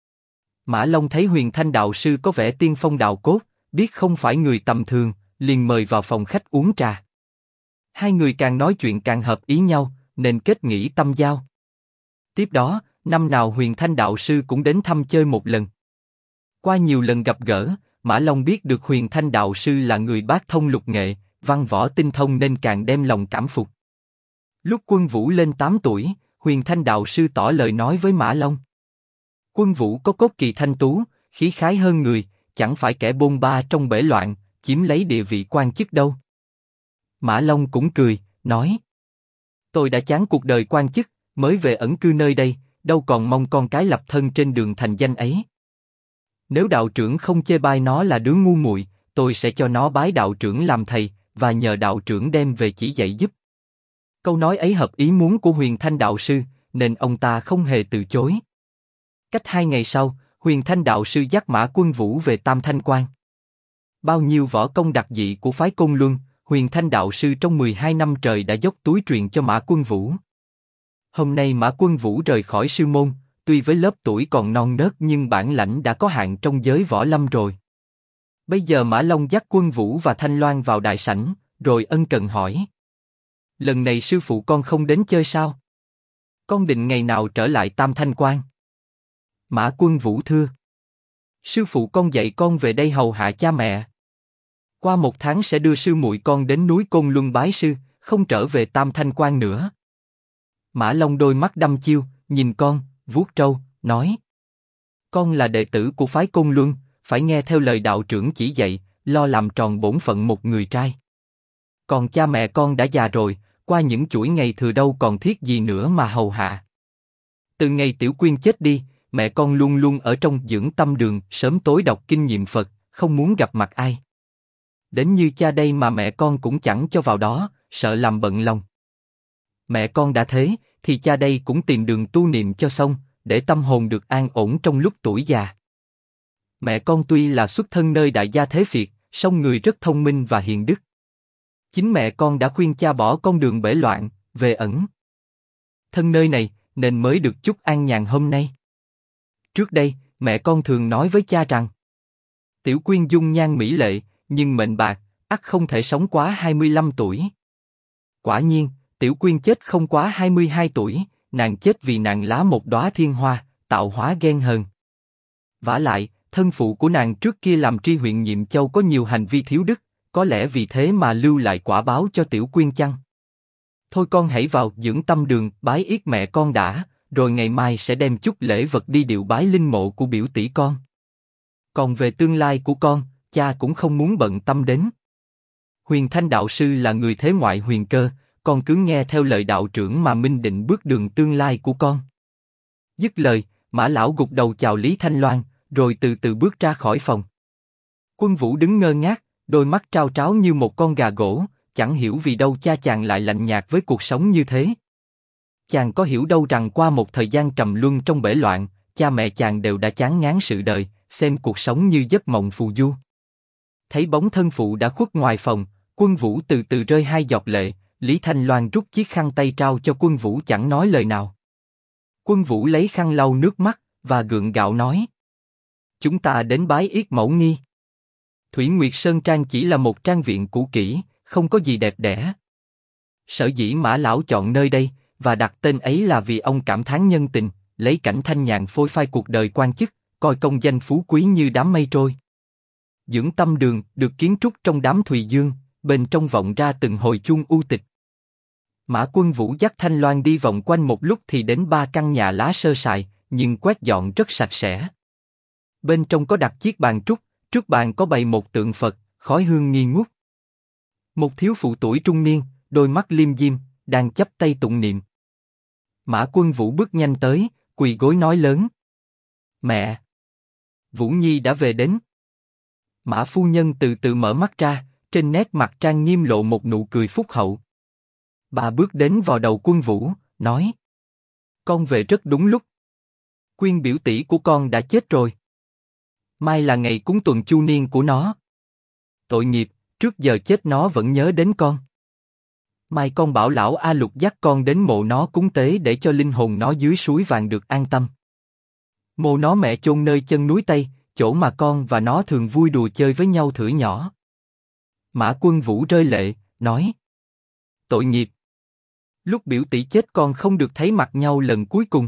Mã Long thấy Huyền Thanh đạo sư có vẻ tiên phong đạo cốt, biết không phải người tầm thường, liền mời vào phòng khách uống trà. Hai người càng nói chuyện càng hợp ý nhau, nên kết nghĩa tâm giao. Tiếp đó, năm nào Huyền Thanh đạo sư cũng đến thăm chơi một lần. Qua nhiều lần gặp gỡ, Mã Long biết được Huyền Thanh đạo sư là người bác thông lục nghệ, văn võ tinh thông nên càng đem lòng cảm phục. Lúc Quân Vũ lên 8 tuổi, Huyền Thanh đạo sư tỏ lời nói với Mã Long. Quân Vũ có cốt kỳ thanh tú, khí khái hơn người, chẳng phải kẻ bôn ba trong bể loạn, chiếm lấy địa vị quan chức đâu. Mã Long cũng cười, nói: Tôi đã chán cuộc đời quan chức, mới về ẩn cư nơi đây, đâu còn mong con cái lập thân trên đường thành danh ấy. Nếu đạo trưởng không chê bai nó là đứa ngu muội, tôi sẽ cho nó bái đạo trưởng làm thầy, và nhờ đạo trưởng đem về chỉ dạy giúp. Câu nói ấy hợp ý muốn của Huyền Thanh đạo sư, nên ông ta không hề từ chối. Cách 2 ngày sau, Huyền Thanh đạo sư dắt Mã Quân Vũ về Tam Thanh Quan. Bao nhiêu võ công đặc dị của phái Côn Luân, Huyền Thanh đạo sư trong 12 năm trời đã dốc túi truyền cho Mã Quân Vũ. Hôm nay Mã Quân Vũ rời khỏi sư môn, tuy với lớp tuổi còn non nớt nhưng bản lãnh đã có hạn trong giới võ lâm rồi. Bây giờ Mã Long dắt Quân Vũ và Thanh Loan vào đại sảnh, rồi ân cần hỏi: Lần này sư phụ con không đến chơi sao? Con định ngày nào trở lại Tam Thanh Quan? Mã Quân Vũ thưa: Sư phụ con dạy con về đây hầu hạ cha mẹ. Qua 1 tháng sẽ đưa sư muội con đến núi Côn Luân bái sư, không trở về Tam Thanh Quan nữa. Mã Long đôi mắt đăm chiêu, nhìn con, vuốt trâu, nói: Con là đệ tử của phái Côn Luân, phải nghe theo lời đạo trưởng chỉ dạy, lo làm tròn bổn phận một người trai. Còn cha mẹ con đã già rồi, qua những chuỗi ngày thừa đâu còn thiết gì nữa mà hầu hạ. Từ ngày Tiểu Quyên chết đi, mẹ con luôn luôn ở trong dưỡng tâm đường, sớm tối đọc kinh niệm Phật, không muốn gặp mặt ai. Đến như cha đây mà mẹ con cũng chẳng cho vào đó, sợ làm bận lòng. Mẹ con đã thế, thì cha đây cũng tìm đường tu niệm cho xong, để tâm hồn được an ổn trong lúc tuổi già. Mẹ con tuy là xuất thân nơi đại gia thế Việt, song người rất thông minh và hiền đức. Chính mẹ con đã khuyên cha bỏ con đường bể loạn, về ẩn thân nơi này, nên mới được chút an nhàn hôm nay. Trước đây, mẹ con thường nói với cha rằng: Tiểu Quyên dung nhan mỹ lệ, nhưng mệnh bạc, ắt không thể sống quá 25 tuổi. Quả nhiên, Tiểu Quyên chết không quá 22 tuổi, nàng chết vì nàng lá một đóa thiên hoa, tạo hóa ghen hờn. Vả lại, thân phụ của nàng trước kia làm tri huyện Nhiệm Châu có nhiều hành vi thiếu đức, có lẽ vì thế mà lưu lại quả báo cho Tiểu Quyên chăng? Thôi con hãy vào dưỡng tâm đường bái yết mẹ con đã, rồi ngày mai sẽ đem chút lễ vật đi điệu bái linh mộ của biểu tỷ con. Còn về tương lai của con, cha cũng không muốn bận tâm đến. Huyền Thanh đạo sư là người thế ngoại huyền cơ, con cứ nghe theo lời đạo trưởng mà minh định bước đường tương lai của con. Dứt lời, Mã lão gục đầu chào Lý Thanh Loan, rồi từ từ bước ra khỏi phòng. Quân Vũ đứng ngơ ngác, đôi mắt trao tráo như một con gà gỗ, chẳng hiểu vì đâu cha chàng lại lạnh nhạt với cuộc sống như thế. Chàng có hiểu đâu rằng qua một thời gian trầm luân trong bể loạn, cha mẹ chàng đều đã chán ngán sự đời, xem cuộc sống như giấc mộng phù du. Thấy bóng thân phụ đã khuất ngoài phòng, Quân Vũ từ từ rơi 2 giọt lệ. Lý Thanh Loan rút chiếc khăn tay trao cho Quân Vũ chẳng nói lời nào. Quân Vũ lấy khăn lau nước mắt và gượng gạo nói: Chúng ta đến bái yết mẫu nghi. Thủy Nguyệt Sơn Trang chỉ là một trang viện cũ kỹ, không có gì đẹp đẽ. Sở dĩ Mã lão chọn nơi đây và đặt tên ấy là vì ông cảm thán nhân tình, lấy cảnh thanh nhàn phôi phai cuộc đời quan chức, coi công danh phú quý như đám mây trôi. Dưỡng tâm đường được kiến trúc trong đám Thùy Dương, bên trong vọng ra từng hồi chuông u tịch. Mã Quân Vũ dắt Thanh Loan đi vòng quanh một lúc thì đến 3 căn nhà lá sơ sài, nhưng quét dọn rất sạch sẽ. Bên trong có đặt chiếc bàn trúc, trước bàn có bày một tượng Phật, khói hương nghi ngút. Một thiếu phụ tuổi trung niên, đôi mắt liêm diêm, đang chắp tay tụng niệm. Mã Quân Vũ bước nhanh tới, quỳ gối nói lớn: "Mẹ, Vũ Nhi đã về đến." Mã phu nhân từ từ mở mắt ra, trên nét mặt trang nghiêm lộ một nụ cười phúc hậu. Bà bước đến vò đầu Quân Vũ, nói: "Con về rất đúng lúc. Quyên biểu tỷ của con đã chết rồi. Mai là ngày cúng tuần chu niên của nó. Tội nghiệp, trước giờ chết nó vẫn nhớ đến con. Mai con bảo lão A Lục dắt con đến mộ nó cúng tế để cho linh hồn nó dưới suối vàng được an tâm. Mộ nó mẹ chôn nơi chân núi Tây, chỗ mà con và nó thường vui đùa chơi với nhau thửa nhỏ." Mã Quân Vũ rơi lệ, nói: "Tội nghiệp. Lúc biểu tỷ chết con không được thấy mặt nhau lần cuối cùng."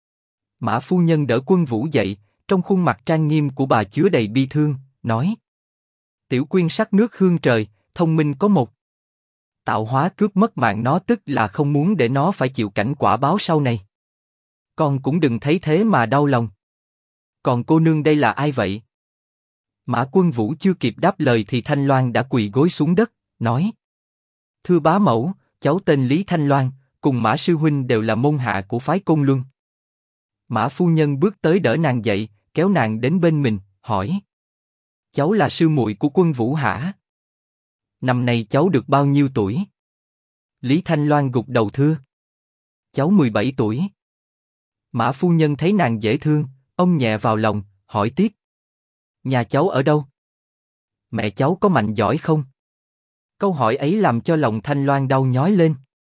Mã phu nhân đỡ Quân Vũ dậy, trong khuôn mặt trang nghiêm của bà chứa đầy bi thương, nói: "Tiểu Quyên sắc nước hương trời, thông minh có một. Tạo hóa cướp mất mạng nó tức là không muốn để nó phải chịu cảnh quả báo sau này. Con cũng đừng thấy thế mà đau lòng. Còn cô nương đây là ai vậy?" Mã Quân Vũ chưa kịp đáp lời thì Thanh Loan đã quỳ gối xuống đất, nói: "Thưa bá mẫu, cháu tên Lý Thanh Loan, cùng Mã sư huynh đều là môn hạ của phái Côn Luân." Mã phu nhân bước tới đỡ nàng dậy, kéo nàng đến bên mình, hỏi: "Cháu là sư muội của Quân Vũ hả? Năm nay cháu được bao nhiêu tuổi?" Lý Thanh Loan gục đầu thưa: "Cháu 17 tuổi." Mã phu nhân thấy nàng dễ thương, ôm nhẹ vào lòng, hỏi tiếp: "Nhà cháu ở đâu? Mẹ cháu có mạnh giỏi không?" Câu hỏi ấy làm cho lòng Thanh Loan đau nhói lên.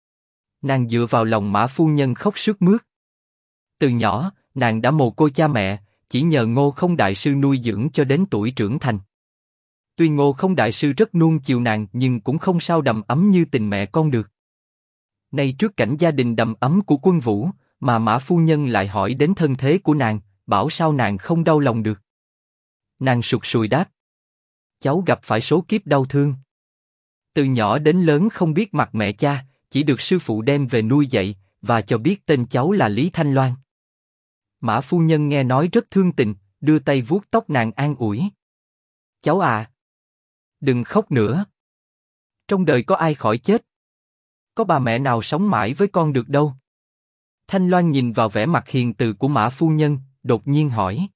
Nàng dựa vào lòng Mã phu nhân khóc sướt mướt. Từ nhỏ, nàng đã mồ côi cha mẹ, chỉ nhờ Ngô Không đại sư nuôi dưỡng cho đến tuổi trưởng thành. Tuy Ngô Không đại sư rất nuông chiều nàng nhưng cũng không sao đầm ấm như tình mẹ con được. Nay trước cảnh gia đình đầm ấm của Quân Vũ, mà Mã phu nhân lại hỏi đến thân thế của nàng, bảo sao nàng không đau lòng được. Nàng sụt sùi đáp: "Cháu gặp phải số kiếp đau thương. Từ nhỏ đến lớn không biết mặt mẹ cha, chỉ được sư phụ đem về nuôi dạy, và cho biết tên cháu là Lý Thanh Loan." Mã phu nhân nghe nói rất thương tình, đưa tay vuốt tóc nàng an ủi: "Cháu à, đừng khóc nữa. Trong đời có ai khỏi chết. Có bà mẹ nào sống mãi với con được đâu." Thanh Loan nhìn vào vẻ mặt hiền từ của Mã phu nhân, đột nhiên hỏi: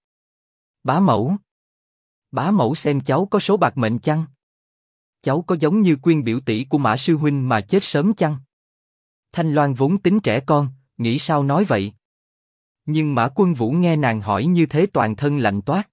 Bá mẫu xem cháu có số bạc mệnh chăng? Cháu có giống như Quyên biểu tỷ của Mã sư huynh mà chết sớm chăng?" Thanh Loan vốn tính trẻ con, nghĩ sao nói vậy. Nhưng Mã Quân Vũ nghe nàng hỏi như thế toàn thân lạnh toát.